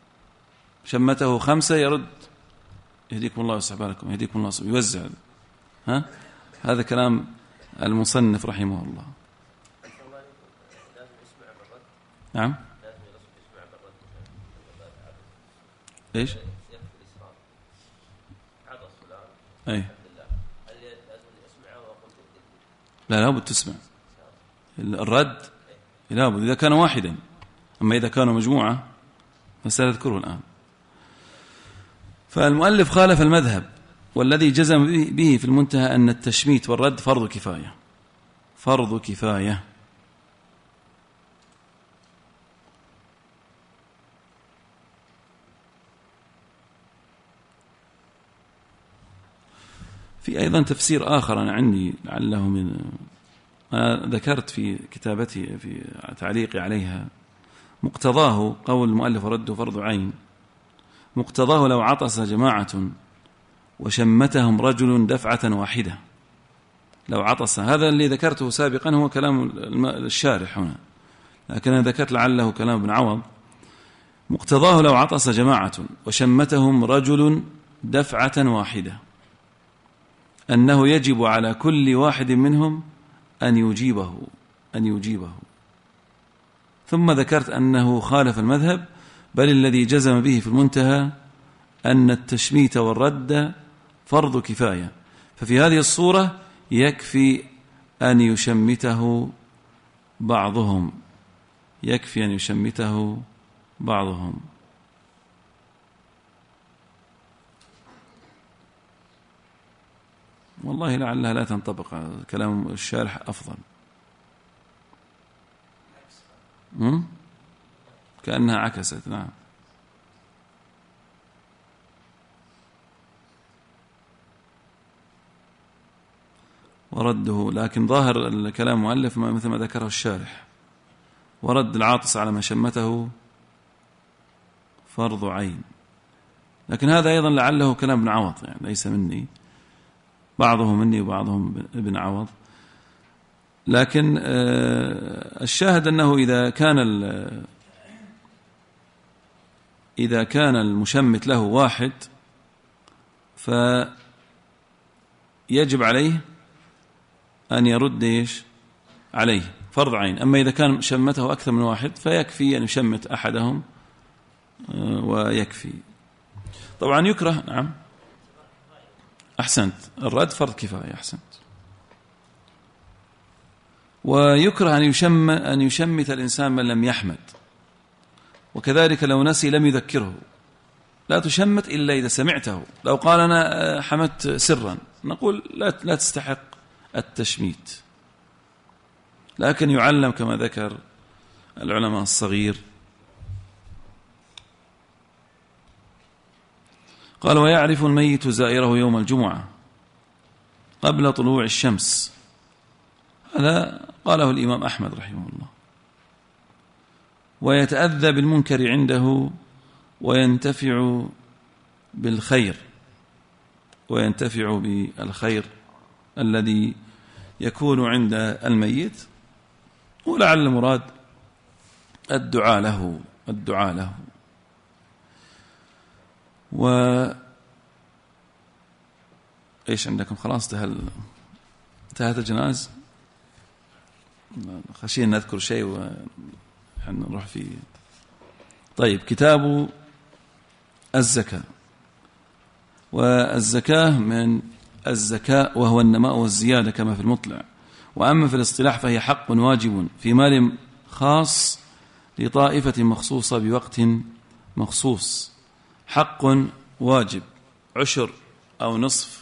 5 يرد. يهديكم الله ويصلح بالكم، يهديكم الله يوزع. هذا كلام المصنف رحمه الله. نعم. ايش؟ اي لا بد تسمع الرد، لا بد إذا كان واحدا، أما إذا كانوا مجموعة فسأذكره الآن. فالمؤلف خالف المذهب، والذي جزم به في المنتهى أن التشميت والرد فرض كفاية، فرض كفاية. في أيضا تفسير آخر أنا عندي لعله أنا ذكرت في كتابتي في تعليقي عليها، مقتضاه قول المؤلف رده فرض عين، مقتضاه لو عطس جماعة وشمتهم رجل دفعة واحدة، لو عطس، هذا اللي ذكرته سابقا هو كلام الشارح هنا، لكن أنا ذكرت لعله كلام ابن عوض. مقتضاه لو عطس جماعة وشمتهم رجل دفعة واحدة أنه يجب على كل واحد منهم أن يجيبه. ثم ذكرت أنه خالف المذهب، بل الذي جزم به في المنتهى أن التشميت والرد فرض كفاية، ففي هذه الصورة يكفي أن يشمته بعضهم، يكفي أن يشمته بعضهم. والله لعلها لا تنطبق، كلام الشارح أفضل. كأنها عكست. نعم. ورده، لكن ظاهر الكلام مؤلف مثل ما ذكره الشارح، ورد العاطس على من شمته فرض عين، لكن هذا أيضا لعله كلام ابن عوض، يعني ليس مني، بعضهم مني وبعضهم ابن عوض. لكن الشاهد أنه إذا كان المشمت له واحد فيجب عليه أن يرد إيش عليه فرض عين. أما إذا كان شمته أكثر من واحد فيكفي أن يشمت أحدهم ويكفي. طبعا يكره. نعم أحسنت، الرد فرض كفاية. أحسنت. ويكره أن يشمت الإنسان من لم يحمد، وكذلك لو نسي لم يذكره، لا تشمت إلا إذا سمعته. لو قال أنا حمدت سرا نقول لا تستحق التشميت، لكن يعلم كما ذكر العلماء الصغير. قال ويعرف الميت زائره يوم الجمعة قبل طلوع الشمس، هذا قاله الإمام أحمد رحمه الله. ويتأذى بالمنكر عنده وينتفع بالخير الذي يكون عند الميت، ولعل المراد الدعاء له. إيش عندكم؟ خلاص انتهت الجنائز. خشين نذكر شيء ونروح فيه. طيب، كتاب الزكاة. والزكاة من الزكاء وهو النماء والزيادة كما في المطلع. وأما في الاصطلاح فهي حق واجب في مال خاص لطائفة مخصوصة بوقت مخصوص. حق واجب، عشر أو نصف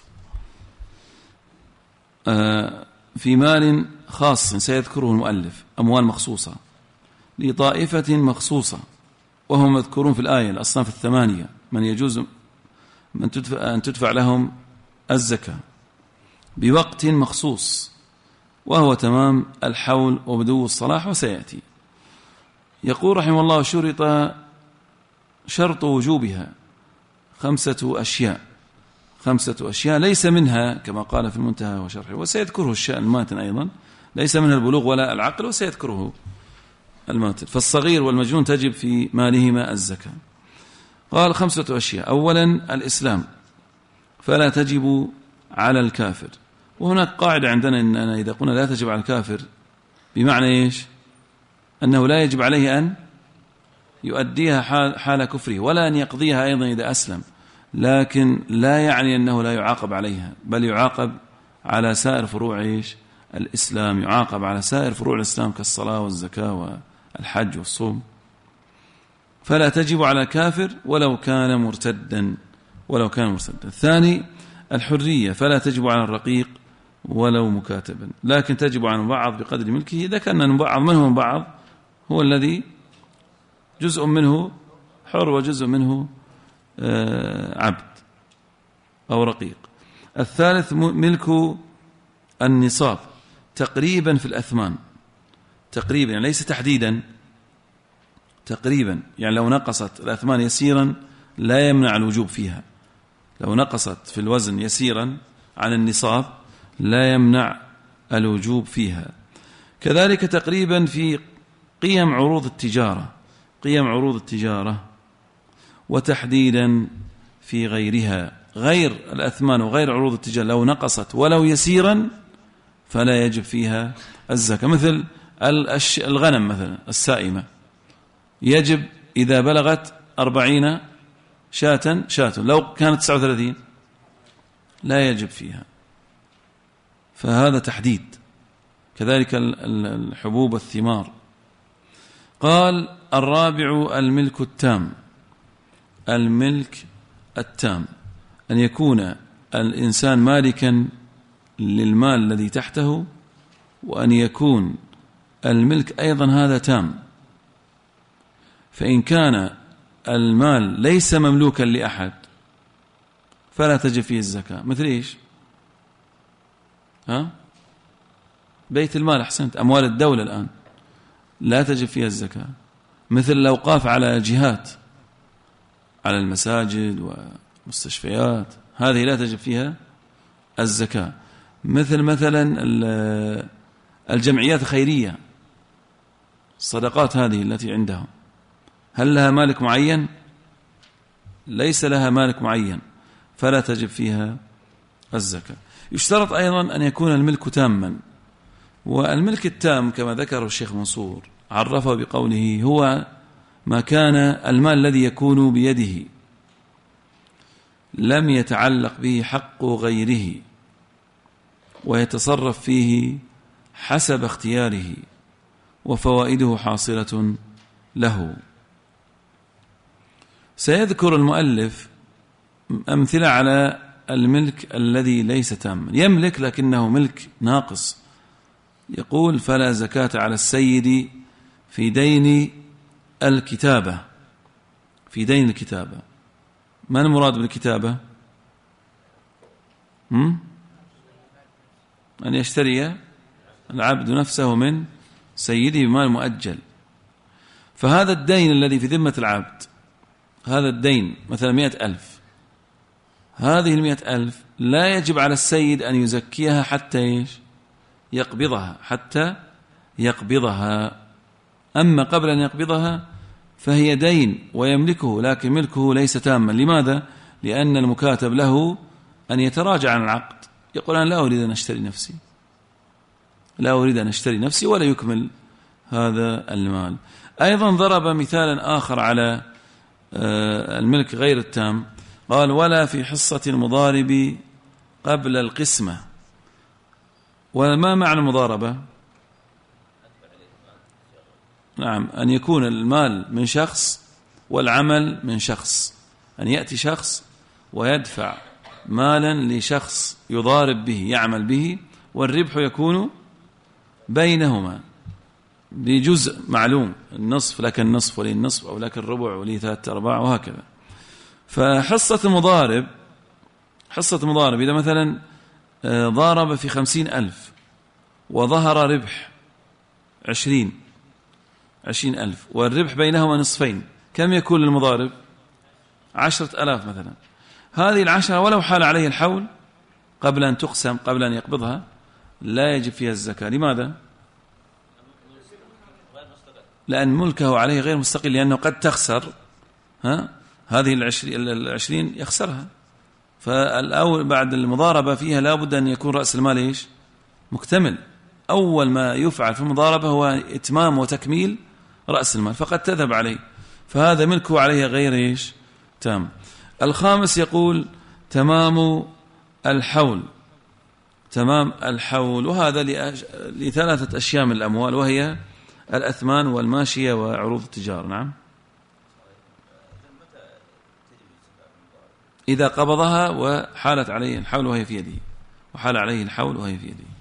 في مال خاص سيذكره المؤلف، أموال مخصوصة لطائفة مخصوصة، وهم مذكورون في الآية الأصناف الثمانية من يجوز أن تدفع لهم الزكاة بوقت مخصوص، وهو تمام الحول وبدو الصلاح، وسيأتي. يقول رحمه الله: شرط وجوبها 5 أشياء ليس منها، كما قال في المنتهى وشرحه، وسيذكره الشأن الماتن أيضا، ليس منها البلوغ ولا العقل، وسيذكره الماتن. فالصغير والمجنون تجب في مالهما الزكاة. قال 5 أشياء. أولا الإسلام، فلا تجب على الكافر. وهناك قاعدة عندنا إننا إذا قلنا لا تجب على الكافر بمعنى إيش؟ أنه لا يجب عليه أن يؤديها حال كفره، ولا أن يقضيها أيضا إذا أسلم، لكن لا يعني أنه لا يعاقب عليها، بل يعاقب على سائر فروع إيش؟ الإسلام، يعاقب على سائر فروع الإسلام كالصلاة والزكاة والحج والصوم. فلا تجب على الكافر ولو كان مرتدا. الثاني الحرية، فلا تجب على الرقيق ولو مكاتبا، لكن تجب على البعض بقدر ملكه، إذا كان البعض منهم بعض هو الذي جزء منه حر وجزء منه عبد أو رقيق. الثالث ملك النصاب تقريبا في الأثمان، تقريبا يعني ليس تحديدا، تقريبا يعني لو نقصت الأثمان يسيرا لا يمنع الوجوب فيها، لو نقصت في الوزن يسيرا عن النصاب لا يمنع الوجوب فيها. كذلك تقريبا في قيم عروض التجارة، وتحديدا في غيرها، غير الأثمان وغير عروض التجارة لو نقصت ولو يسيرا فلا يجب فيها الزكاة. مثل الغنم مثلا السائمة، يجب إذا بلغت 40 شاة، لو كانت 39 لا يجب فيها، فهذا تحديد. كذلك الحبوب والثمار. قال الرابع الملك التام، أن يكون الإنسان مالكا للمال الذي تحته، وأن يكون الملك أيضا هذا تام. فإن كان المال ليس مملوكا لأحد فلا تجب فيه الزكاة. مثل إيش؟ بيت المال، أحسنت، أموال الدولة الآن لا تجب فيها الزكاة. مثل الأوقاف على جهات، على المساجد ومستشفيات، هذه لا تجب فيها الزكاة. مثلا الجمعيات الخيرية، الصدقات هذه التي عندهم، هل لها مالك معين؟ ليس لها مالك معين، فلا تجب فيها الزكاة. يشترط أيضا أن يكون الملك تاما. والملك التام كما ذكر الشيخ منصور عرفه بقوله: هو ما كان المال الذي يكون بيده لم يتعلق به حق غيره، ويتصرف فيه حسب اختياره، وفوائده حاصلة له. سيذكر المؤلف أمثلة على الملك الذي ليس تاما، يملك لكنه ملك ناقص. يقول: فلا زكاة على السيد في دين الكتابة. ما المراد بالكتابة؟ أن يشتري العبد نفسه من سيده بمال مؤجل. فهذا الدين الذي في ذمة العبد هذا الدين مثلا 100,000، هذه 100,000 لا يجب على السيد أن يزكيها حتى يقبضها، حتى يقبضها. أما قبل أن يقبضها فهي دين ويملكه، لكن ملكه ليس تاما. لماذا؟ لأن المكاتب له أن يتراجع عن العقد، يقول أنا لا أريد أن أشتري نفسي، لا أريد أن أشتري نفسي، ولا يكمل هذا المال. أيضا ضرب مثالا آخر على الملك غير التام، قال ولا في حصة المضارب قبل القسمة. وما معنى المضاربة؟ نعم، أن يكون المال من شخص والعمل من شخص، أن يأتي شخص ويدفع مالا لشخص يضارب به يعمل به، والربح يكون بينهما بجزء معلوم، النصف لك النصف ولي النصف، أو لك الربع ولي 3/4 وهكذا. فحصة المضارب، حصة المضارب إذا مثلا ضارب في 50,000 وظهر ربح 20,000 والربح بينهما نصفين، كم يكون للمضارب؟ 10,000 مثلا. هذه 10 ولو حال عليه الحول قبل أن تقسم، قبل أن يقبضها، لا يجب فيها الزكاة. لماذا؟ لأن ملكه عليه غير مستقل، لأنه قد تخسر هذه 20 يخسرها. فالأول بعد المضاربة فيها لا بد أن يكون رأس المال مكتمل. أول ما يفعل في المضاربة هو إتمام وتكميل رأس المال، فقد تذهب عليه، فهذا ملكه عليه غير تام. الخامس يقول تمام الحول، تمام الحول، وهذا لثلاثة أشياء من الأموال، وهي الأثمان والماشية وعروض التجارة. نعم، إذا قبضها وحالت عليه الحول وهي في يده، وحال عليه الحول وهي في يده.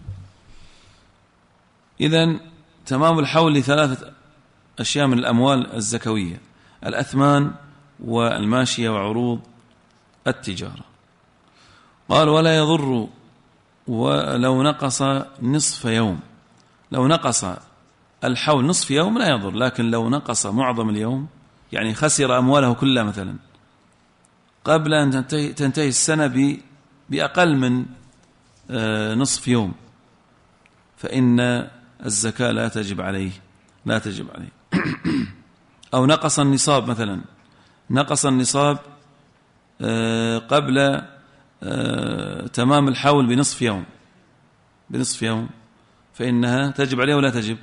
إذن تمام الحول لثلاثة أشياء من الأموال الزكوية: الأثمان والماشية وعروض التجارة. قال ولا يضر ولو نقص نصف يوم. لو نقص الحول نصف يوم لا يضر، لكن لو نقص معظم اليوم، يعني خسر أمواله كلها مثلا قبل أن تنتهي السنة بأقل من نصف يوم، فإن الزكاة لا تجب عليه، لا تجب عليه. أو نقص النصاب مثلا، نقص النصاب قبل تمام الحول بنصف يوم، بنصف يوم، فإنها تجب عليه ولا تجب؟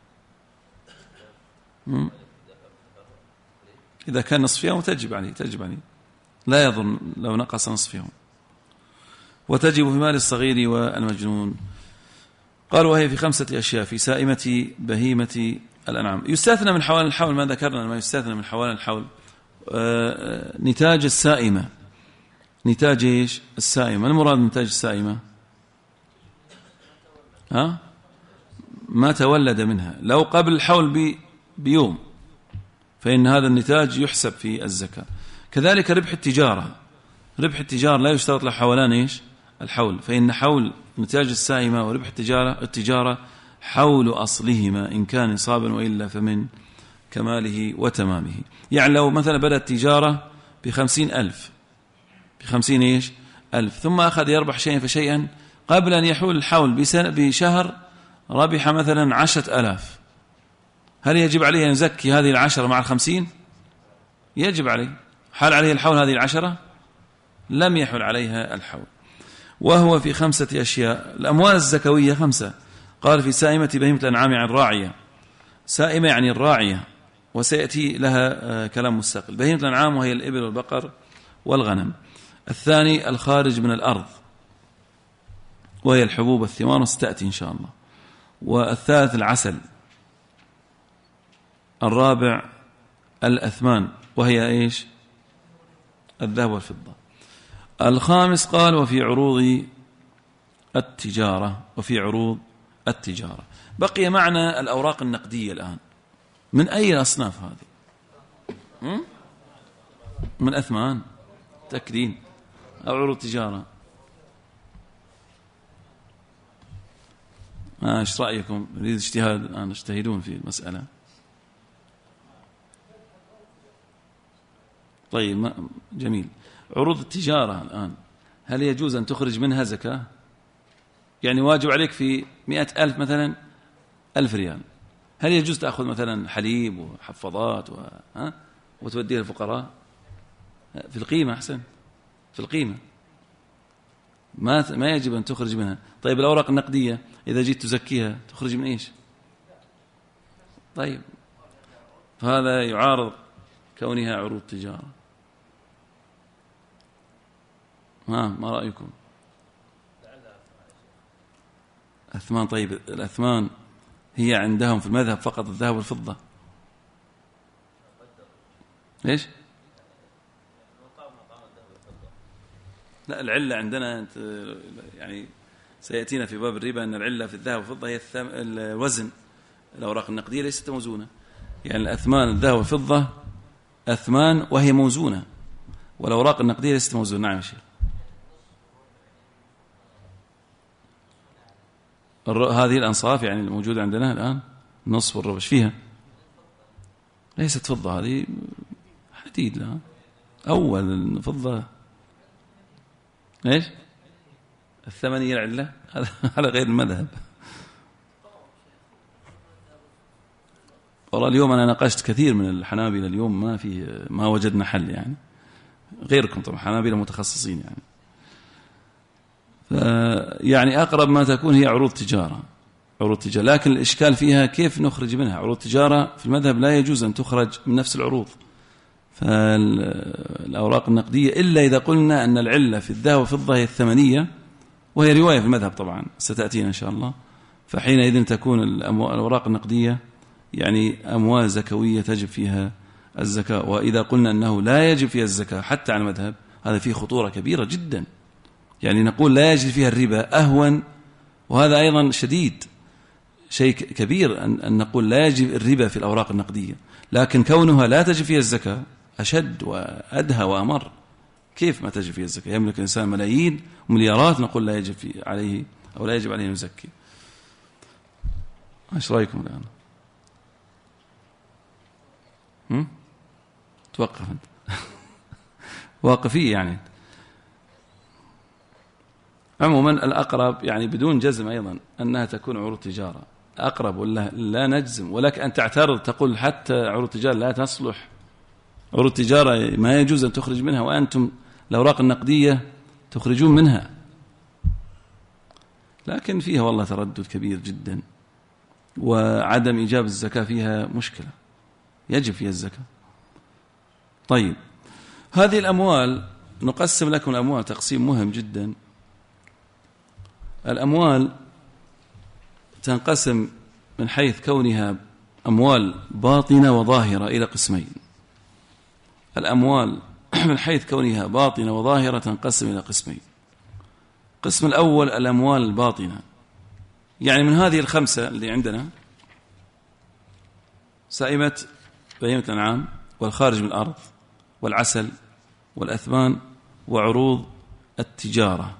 إذا كان نصف يوم تجب عليه، تجب عليه، لا يضر لو نقص نصف يوم. وتجب في مال الصغير والمجنون. قال وهي في 5 أشياء: في سائمة بهيمة الأنعام. يستثنى من حوالين الحول، ما ذكرنا ما يستثنى من حوالين الحول، نتاج السائمة. نتاج إيش السائمة؟ المراد من نتاج السائمة ما تولد منها. لو قبل الحول بيوم فإن هذا النتاج يحسب في الزكاة. كذلك ربح التجارة، ربح التجارة لا يشترط له حولان إيش الحول، فإن حول نتاج السائمة وربح التجارة حول أصلهما إن كان نصابا، وإلا فمن كماله وتمامه. يعني لو مثلا بدأت تجارة ب50,000، ب50 إيش ألف، ثم أخذ يربح شيئا فشيئا، قبل أن يحول الحول بشهر ربح مثلا 10,000، هل يجب عليه أن يزكي هذه 10 مع 50؟ يجب عليه. حال عليه الحول هذه 10؟ لم يحل عليها الحول. وهو في 5 أشياء. الأموال الزكوية 5. قال في سائمة بهيمة الأنعام عن راعية. سائمة يعني الراعية، وسيأتي لها كلام مستقل. بهيمة الأنعام وهي الإبل والبقر والغنم. الثاني الخارج من الأرض، وهي الحبوب والثمار، وستأتي إن شاء الله. والثالث العسل. الرابع الأثمان، وهي إيش الذهب والفضة. الخامس قال وفي عروض التجارة، وفي عروض التجارة. بقي معنا الأوراق النقدية الآن. من أي الأصناف هذه؟ من أثمان، تكدين، أو عروض تجارة؟ ايش رأيكم؟ نريد اجتهاد الآن، نجتهدون في المسألة. طيب جميل. عروض التجارة الآن هل يجوز أن تخرج منها زكاة؟ يعني واجب عليك في 100,000 مثلا 1000 ريال، هل يجوز تأخذ مثلا حليب وحفاضات وتوديها للفقراء؟ في القيمة أحسن، في القيمة ما يجب أن تخرج منها. طيب الأوراق النقدية إذا جيت تزكيها تخرج من إيش؟ طيب فهذا يعارض كونها عروض تجارة. ما رأيكم؟ أثمان. طيب الأثمان هي عندهم في المذهب فقط الذهب والفضة. ليش؟ لا، العلة عندنا يعني سيأتينا في باب الربا أن العلة في الذهب والفضة هي الوزن. الأوراق النقدية ليست موزونة، يعني الأثمان الذهب والفضة أثمان وهي موزونة، والأوراق النقدية ليست موزونة. نعم يا شيخ. هذه الأنصاف يعني الموجودة عندنا الآن نصف والربع فيها ليست فضة، هذه حديد. لا، أول الفضة إيش؟ الثمنية العلة على غير المذهب. والله اليوم أنا ناقشت كثير من الحنابلة اليوم ما وجدنا حل، يعني غيركم طبعا حنابلة متخصصين يعني. يعني أقرب ما تكون هي عروض تجارة، لكن الإشكال فيها كيف نخرج منها. عروض تجارة في المذهب لا يجوز أن تخرج من نفس العروض، فالأوراق النقدية إلا إذا قلنا أن العلة في الذهب والفضة هي الثمنية، وهي رواية في المذهب طبعا ستأتينا إن شاء الله، فحينئذ تكون الأوراق النقدية يعني أموال زكوية تجب فيها الزكاة. وإذا قلنا أنه لا يجب فيها الزكاة حتى على المذهب هذا فيه خطورة كبيرة جدا، يعني نقول لا يجب فيها الربا أهون، وهذا أيضا شديد، شيء كبير أن نقول لا يجب الربا في الأوراق النقدية، لكن كونها لا تجب فيها الزكاة أشد وأدهى وأمر. كيف ما تجب فيها الزكاة؟ يملك الإنسان ملايين ومليارات نقول لا يجب عليه أو لا يجب عليه أن يزكي. ايش رايكم الآن؟ توقف انت واقفية يعني. عموما الأقرب يعني بدون جزم أيضا أنها تكون عروض تجارة، أقرب ولا لا نجزم، ولك أن تعترض تقول حتى عروض تجارة لا تصلح، عروض تجارة ما يجوز أن تخرج منها، وأنتم الأوراق النقدية تخرجون منها. لكن فيها والله تردد كبير جدا، وعدم إيجاب الزكاة فيها مشكلة، يجب فيها الزكاة. طيب هذه الأموال نقسم لكم الأموال تقسيم مهم جدا. الأموال تنقسم من حيث كونها أموال باطنة وظاهرة إلى قسمين. الأموال من حيث كونها باطنة وظاهرة تنقسم إلى قسمين. القسم الأول الأموال الباطنة، يعني من هذه الخمسة اللي عندنا سائمة بهيمة الأنعام والخارج من الأرض والعسل والأثمان وعروض التجارة.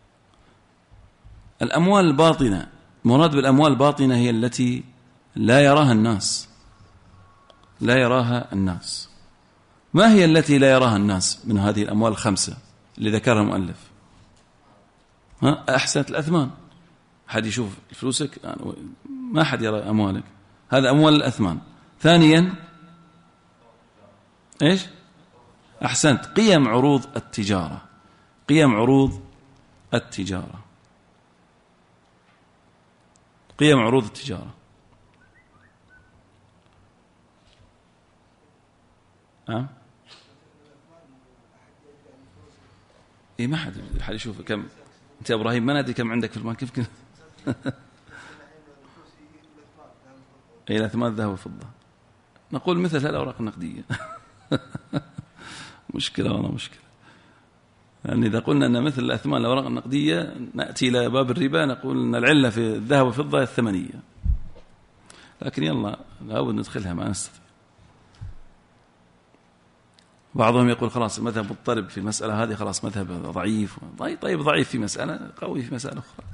الأموال الباطنة، مراد بالأموال الباطنة هي التي لا يراها الناس، لا يراها الناس. ما هي التي لا يراها الناس من هذه الأموال الخمسة اللي ذكرها المؤلف؟ أحسنت، الأثمان. حد يشوف فلوسك؟ ما حد يرى أموالك، هذا أموال الأثمان. ثانيا إيش؟ أحسنت، قيم عروض التجارة، قيم عروض التجارة، قيم عروض التجارة. إيه ما حد يشوف كم أنت يا إبراهيم، ما ندري كم عندك في المال، كيف كنت إيه الأثمان الذهب والفضة، نقول مثل الأوراق النقدية مشكلة والله مشكلة، يعني إذا قلنا أن مثل الأثمان الأوراق النقدية نأتي إلى باب الربا نقول أن العلة في الذهب والفضة الثمنية، لكن يلا لابد ندخلها ما نستطيع. بعضهم يقول خلاص المذهب مضطرب في المسألة هذه، خلاص مذهب ضعيف. طيب ضعيف في مسألة، قوي في مسألة أخرى.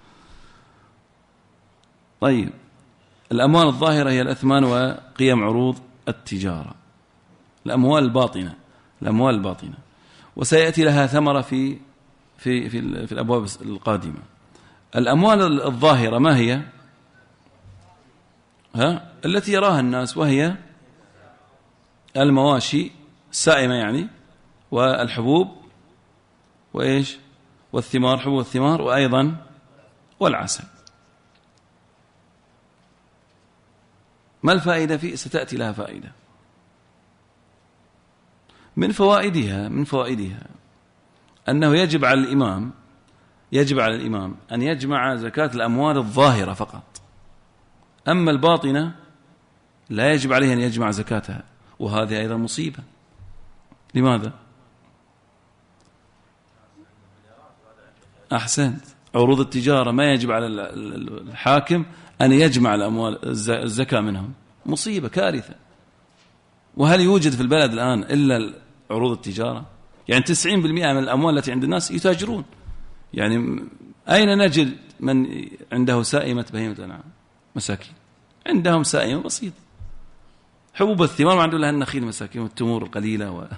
طيب الأموال الظاهرة هي الأثمان وقيم عروض التجارة. الأموال الباطنة الأموال الباطنة، وسيأتي لها ثمرة في الأبواب القادمة. الأموال الظاهرة ما هي؟ التي يراها الناس، وهي المواشي السائمة يعني، والحبوب، وإيش، والثمار، حبوب الثمار، وأيضا والعسل. ما الفائدة فيه؟ ستأتي لها فائدة. من فوائدها أنه يجب على الإمام أن يجمع زكاة الأموال الظاهرة فقط، أما الباطنة لا يجب عليه أن يجمع زكاتها، وهذه أيضا مصيبة. لماذا؟ أحسنت. عروض التجارة ما يجب على الحاكم أن يجمع الأموال الزكاة منهم، مصيبة، كارثة. وهل يوجد في البلد الآن إلا عروض التجارة؟ يعني 90% من الأموال التي عند الناس يتاجرون. يعني أين نجد من عنده سائمة بهيمة الأنعام؟ مساكين عندهم سائمة بسيطة، حبوب الثمار ما عنده لها النخيل مساكين والتمور القليلة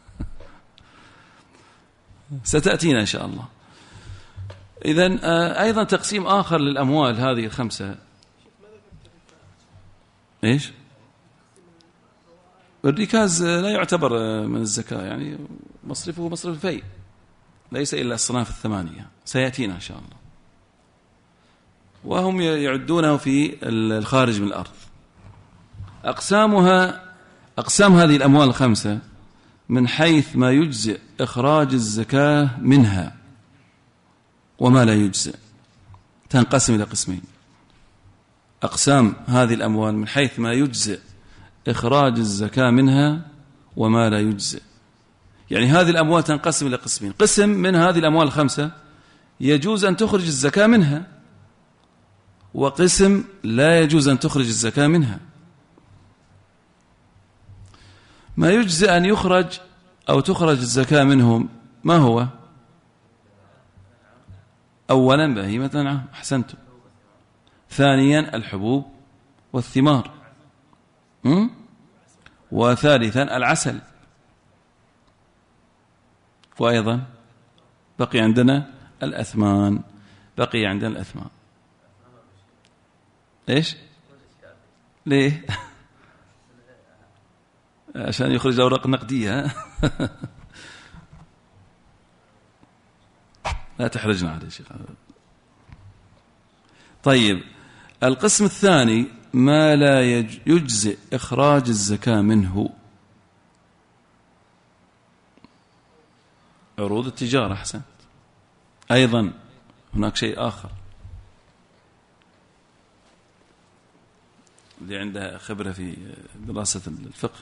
ستأتينا إن شاء الله. إذن أيضا تقسيم آخر للأموال هذه الخمسة. إيش؟ الركاز لا يعتبر من الزكاة، يعني مصرفه مصرف الفيء، ليس إلا الصناف الثمانية، سيأتينا إن شاء الله. وهم يعدونه في الخارج من الأرض. أقسام هذه الأموال الخمسة من حيث ما يجزئ إخراج الزكاة منها وما لا يجزئ، تنقسم إلى قسمين. أقسام هذه الأموال من حيث ما يجزئ إخراج الزكاة منها وما لا يجزئ، يعني هذه الأموال تنقسم إلى قسمين. قسم من هذه الأموال الخمسة يجوز أن تخرج الزكاة منها، وقسم لا يجوز أن تخرج الزكاة منها. ما يجزئ أن يخرج أو تخرج الزكاة منهم ما هو؟ أولا بهيمة الأنعام، أحسنتم. ثانيا الحبوب والثمار، وثالثا العسل، وأيضا بقي عندنا الأثمان. إيش؟ ليه؟ عشان يخرج أوراق نقدية. لا تحرجنا عليه شيخ. طيب، القسم الثاني ما لا يجزئ إخراج الزكاة منه، عروض التجارة. أحسنت. أيضا هناك شيء آخر، اللي عنده خبرة في دراسة الفقه،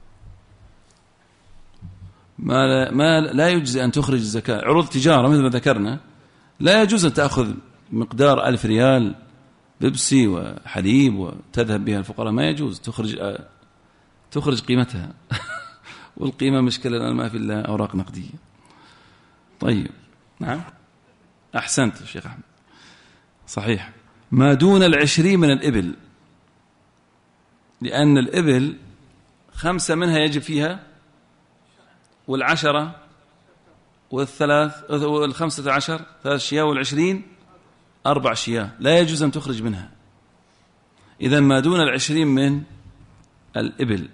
ما لا يجزئ أن تخرج الزكاة. عروض التجارة مثل ما ذكرنا لا يجوز أن تأخذ مقدار 1000 ريال بيبسي وحليب وتذهب بها الفقراء، ما يجوز. تخرج قيمتها. والقيمة مشكلة الآن ما في إلا أوراق نقدية. طيب، نعم، أحسنت الشيخ أحمد، صحيح. ما دون 20 من الإبل، لأن الإبل 5 منها يجب فيها، 10 و15 3 شياه، 20 4 شياه، لا يجوز أن تخرج منها. إذن ما دون 20 من الإبل.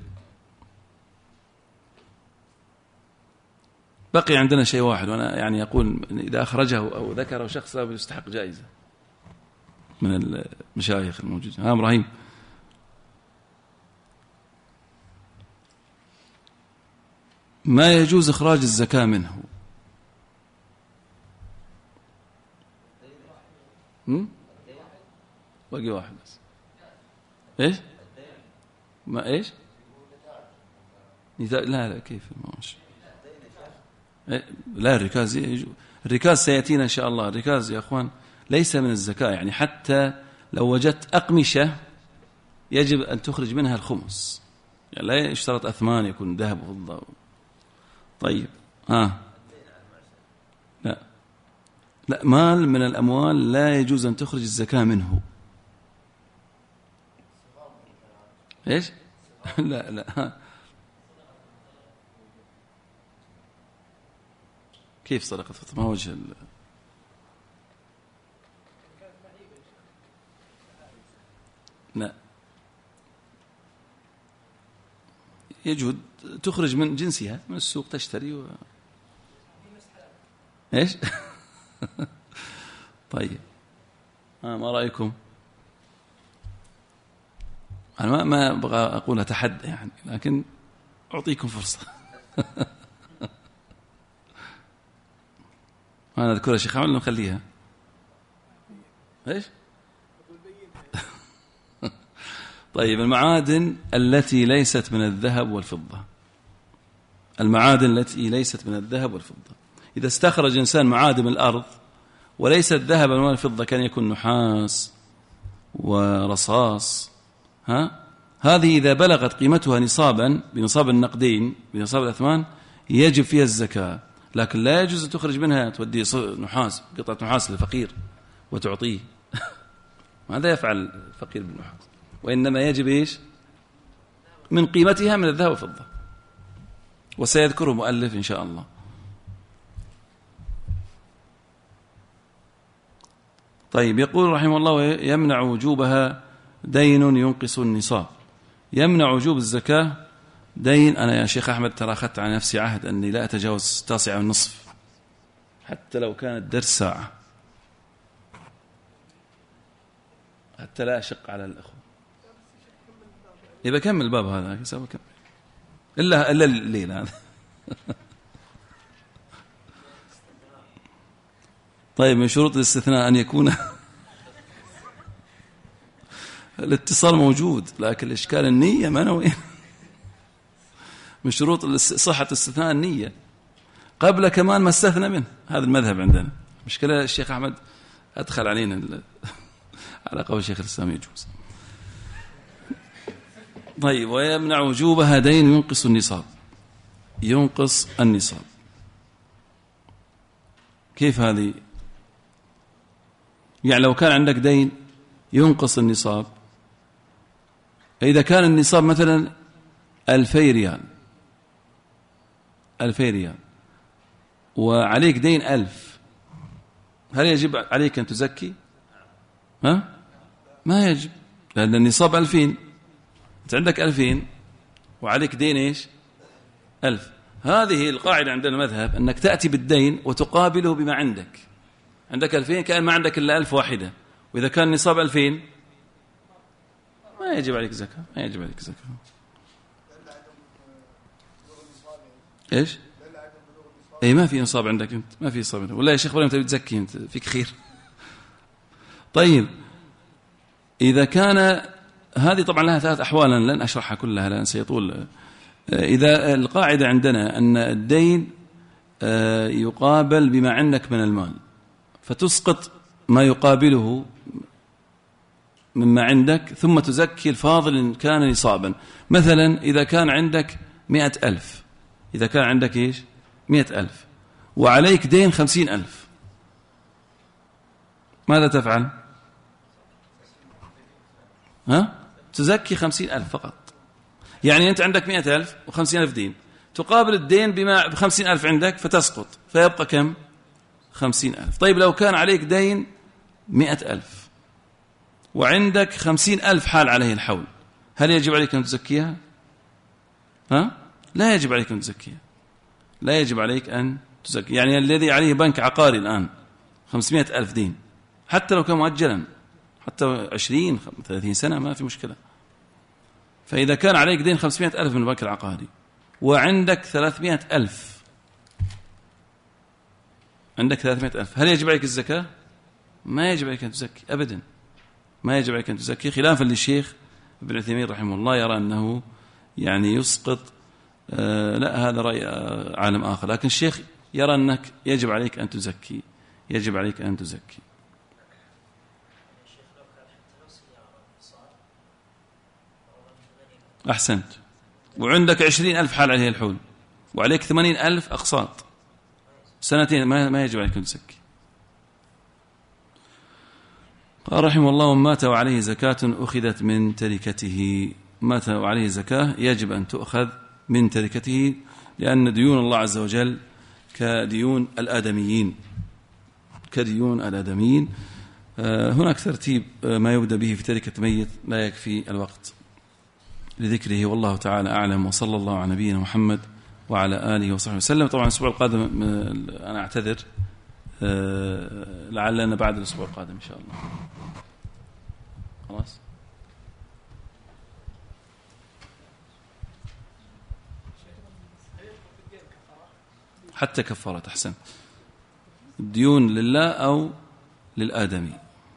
بقي عندنا شيء واحد، وأنا يعني أقول إذا أخرجه أو ذكره شخص يستحق جائزة من المشايخ الموجودين. إبراهيم، ما يجوز إخراج الزكاة منه. باقي واحد بس. إيش؟ ما إيش؟ لا كيف ماشي. لا، الركاز سيأتينا إن شاء الله. الركاز يا أخوان ليس من الزكاة، يعني حتى لو وجدت أقمشة يجب أن تخرج منها الخمس، يعني لا يشترط أثمان يكون ذهب وفضة. طيب، لا، مال من الأموال لا يجوز أن تخرج الزكاة منه. إيش؟ لا كيف صدقة فطر؟ ما وجه لا يجود تخرج من جنسها من السوق تشتري إيش؟ طيب ما رأيكم؟ أنا ما أبغى أقول أتحدى يعني، لكن أعطيكم فرصة. أنا أذكرها شيخ عمل نخليها إيش؟ طيب المعادن التي ليست من الذهب والفضة، المعادن التي ليست من الذهب والفضة، إذا استخرج إنسان معادن الأرض وليست ذهبا ولا فضة، كان يكون نحاس ورصاص، هذه إذا بلغت قيمتها نصابا بنصاب النقدين بنصاب الأثمان يجب فيها الزكاة، لكن لا يجوز تخرج منها تودي نحاس قطعة نحاس للفقير وتعطيه. ماذا يفعل الفقير بالنحاس؟ وإنما يجب إيش؟ من قيمتها من الذهب والفضة، وسيذكره مؤلف إن شاء الله. طيب يقول رحمه الله: يمنع وجوبها دين ينقص النصاب. يمنع وجوب الزكاة دين. أنا يا شيخ أحمد ترى أخذت على نفسي عهد أني لا أتجاوز 9:30 حتى لو كانت درس ساعة، حتى لا أشق على الأخوة. يبقى كمل الباب هذا كمل إلا الليل هذا. طيب من شروط الاستثناء أن يكون الاتصال موجود، لكن الإشكال النية ما نوين. من شروط صحة الاستثناء النية قبل كمان ما استثنى منه. هذا المذهب عندنا. مشكلة الشيخ أحمد أدخل علينا على قول الشيخ الإسلام يجوز. طيب ويمنع وجوبها دين ينقص النصاب. ينقص النصاب كيف هذه؟ يعني لو كان عندك دين ينقص النصاب، إذا كان النصاب مثلا 2000 ريال، 2000 ريال وعليك دين 1000، هل يجب عليك أن تزكي؟ ما يجب، لأن النصاب 2000، أنت عندك 2000 وعليك دين إيش؟ 1000. هذه القاعدة عندنا المذهب أنك تأتي بالدين وتقابله بما عندك. عندك 2000 كأن ما عندك إلا 1000 واحدة، وإذا كان نصاب 2000 ما يجب عليك زكاة، ما يجب عليك زكاة. إيش؟ أي ما في نصاب عندك أنت، ما في نصاب عندك. ولا يا شيخ إبراهيم تبي تزكي أنت، فيك خير. طيب إذا كان هذه طبعا لها 3 أحوال لن أشرحها كلها لأن سيطول. إذا القاعدة عندنا أن الدين يقابل بما عندك من المال، فتسقط ما يقابله مما عندك ثم تزكي الفاضل إن كان نصابا. مثلا إذا كان عندك 100,000، إذا كان عندك إيش 100,000 وعليك دين 50,000، ماذا تفعل؟ تزكي 50,000 فقط. يعني أنت عندك 100,000 و50,000 دين، تقابل الدين بما 50,000 عندك فتسقط، فيبقى كم؟ 50,000. طيب لو كان عليك دين 100,000 وعندك 50,000 حال عليه الحول، هل يجب عليك أن تزكيها؟ لا يجب عليك أن تزكيها، لا يجب عليك أن تزكي. يعني الذي عليه بنك عقاري الآن 500,000 دين، حتى لو كان مؤجلا، حتى 20-30 سنة ما في مشكلة. فإذا كان عليك دين 500,000 من البنك العقاري وعندك 300,000، عندك 300,000، هل يجب عليك الزكاة؟ ما يجب عليك أن تزكي أبدا، ما يجب عليك أن تزكي، خلافا للشيخ ابن عثيمين رحمه الله يرى أنه يعني يسقط. لا هذا رأي عالم آخر، لكن الشيخ يرى أنك يجب عليك أن تزكي، يجب عليك أن تزكي. أحسنت. وعندك 20,000 حال عليه الحول وعليك 80,000 أقساط سنتين، ما يجب عليك أن تزكي. قال رحمه الله: ومات وعليه زكاة أخذت من تركته. مات وعليه زكاة يجب أن تؤخذ من تركته، لأن ديون الله عز وجل كديون الآدميين. هناك ترتيب ما يبدأ به في تركة ميت لا يكفي الوقت لذكره، والله تعالى أعلم، وصلى الله على نبينا محمد وعلى آله وصحبه وسلم. طبعا الأسبوع القادم أنا أعتذر، لعلنا بعد الأسبوع القادم إن شاء الله. خلاص حتى كفارة. أحسن. الديون لله أو للآدمي.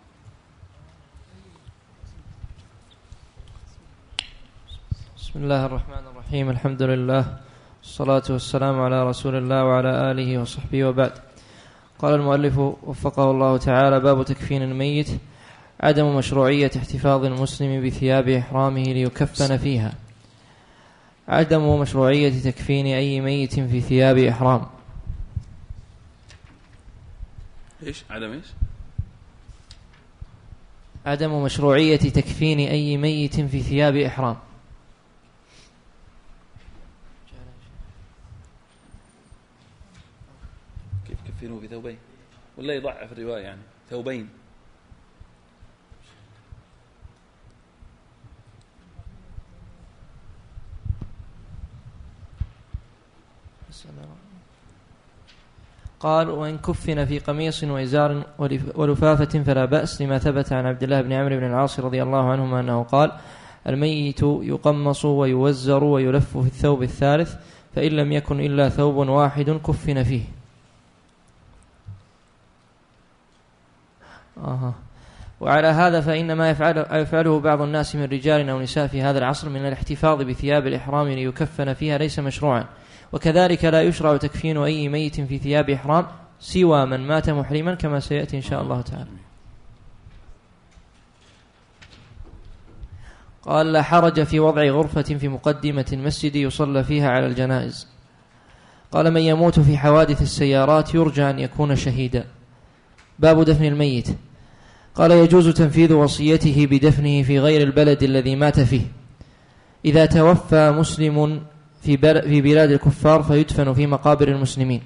بسم الله الرحمن الرحيم. الحمد لله والصلاة والسلام على رسول الله وعلى آله وصحبه وبعد. قال المؤلف وفقه الله تعالى: باب تكفين الميت. عدم مشروعية احتفاظ المسلم بثياب إحرامه ليكفن فيها. عدم مشروعية تكفين أي ميت في ثياب إحرام. عدم مشروعية تكفين أي ميت في ثياب إحرام. كيف كفينه في ثوبين؟ ولا يضعف الرواية يعني ثوبين؟ قال: وإن كفن في قميص وإزار ولفافة فلا بأس، لما ثبت عن عبد الله بن عمرو بن العاص رضي الله عنهما أنه قال: الميت يقمص ويوزر ويلف في الثوب الثالث، فإن لم يكن إلا ثوب واحد كفن فيه. وعلى هذا فإن ما يفعله بعض الناس من رجال أو نساء في هذا العصر من الاحتفاظ بثياب الإحرام ليكفن فيها ليس مشروعا، وكذلك لا يشرع تكفين أي ميت في ثياب إحرام سوى من مات محرما، كما سيأتي إن شاء الله تعالى. قال: لا حرج في وضع غرفة في مقدمة المسجد يصلى فيها على الجنائز. قال: من يموت في حوادث السيارات يرجى أن يكون شهيدا. باب دفن الميت. قال: يجوز تنفيذ وصيته بدفنه في غير البلد الذي مات فيه. إذا توفى مسلم في بلاد الكفار فيدفن في مقابر المسلمين.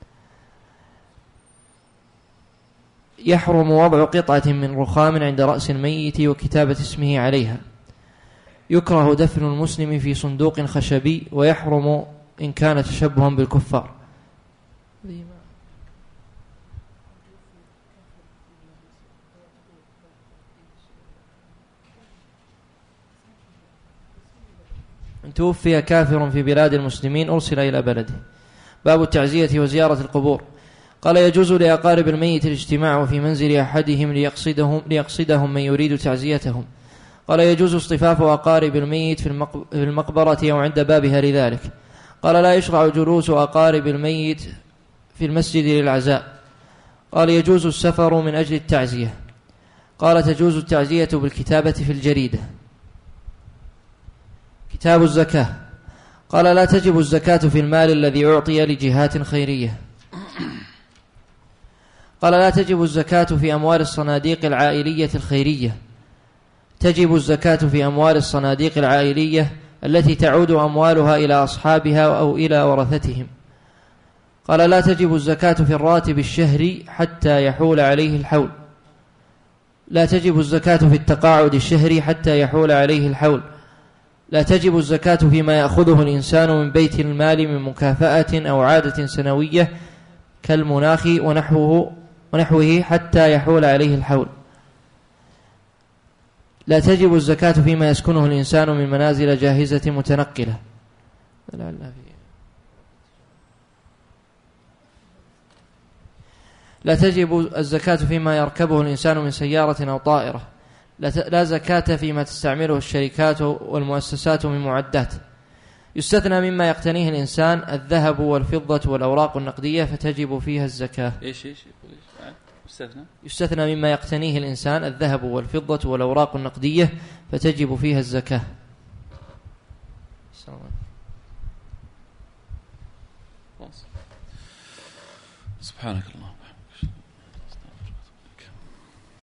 يحرم وضع قطعة من رخام عند رأس الميت وكتابة اسمه عليها. يكره دفن المسلم في صندوق خشبي، ويحرم إن كان تشبها بالكفار. إن توفي كافر في بلاد المسلمين أرسل إلى بلده. باب التعزية وزيارة القبور. قال: يجوز لأقارب الميت الاجتماع في منزل أحدهم ليقصدهم من يريد تعزيتهم. قال: يجوز اصطفاف أقارب الميت في المقبرة أو عند بابها لذلك. قال: لا يشرع جلوس أقارب الميت في المسجد للعزاء. قال: يجوز السفر من أجل التعزية. قال: تجوز التعزية بالكتابة في الجريدة. كتاب الزكاة. قال: لا تجب الزكاة في المال الذي أعطي لجهات خيرية. قال: لا تجب الزكاة في أموال الصناديق العائلية الخيرية. تجب الزكاة في أموال الصناديق العائلية التي تعود أموالها إلى أصحابها أو إلى ورثتهم. قال: لا تجب الزكاة في الراتب الشهري حتى يحول عليه الحول. لا تجب الزكاة في التقاعد الشهري حتى يحول عليه الحول. لا تجب الزكاة فيما يأخذه الإنسان من بيت المال من مكافأة أو عادة سنوية كالمناخ ونحوه حتى يحول عليه الحول. لا تجب الزكاة فيما يسكنه الإنسان من منازل جاهزة متنقلة. لا تجب الزكاة فيما يركبه الإنسان من سيارة أو طائرة. لا زكاة فيما تستعمله الشركات والمؤسسات من معدات. يستثنى مما يقتنيه الإنسان الذهب والفضة والأوراق النقدية فتجب فيها الزكاة. يستثنى مما يقتنيه الإنسان الذهب والفضة والأوراق النقدية فتجب فيها الزكاة. سبحانك الله.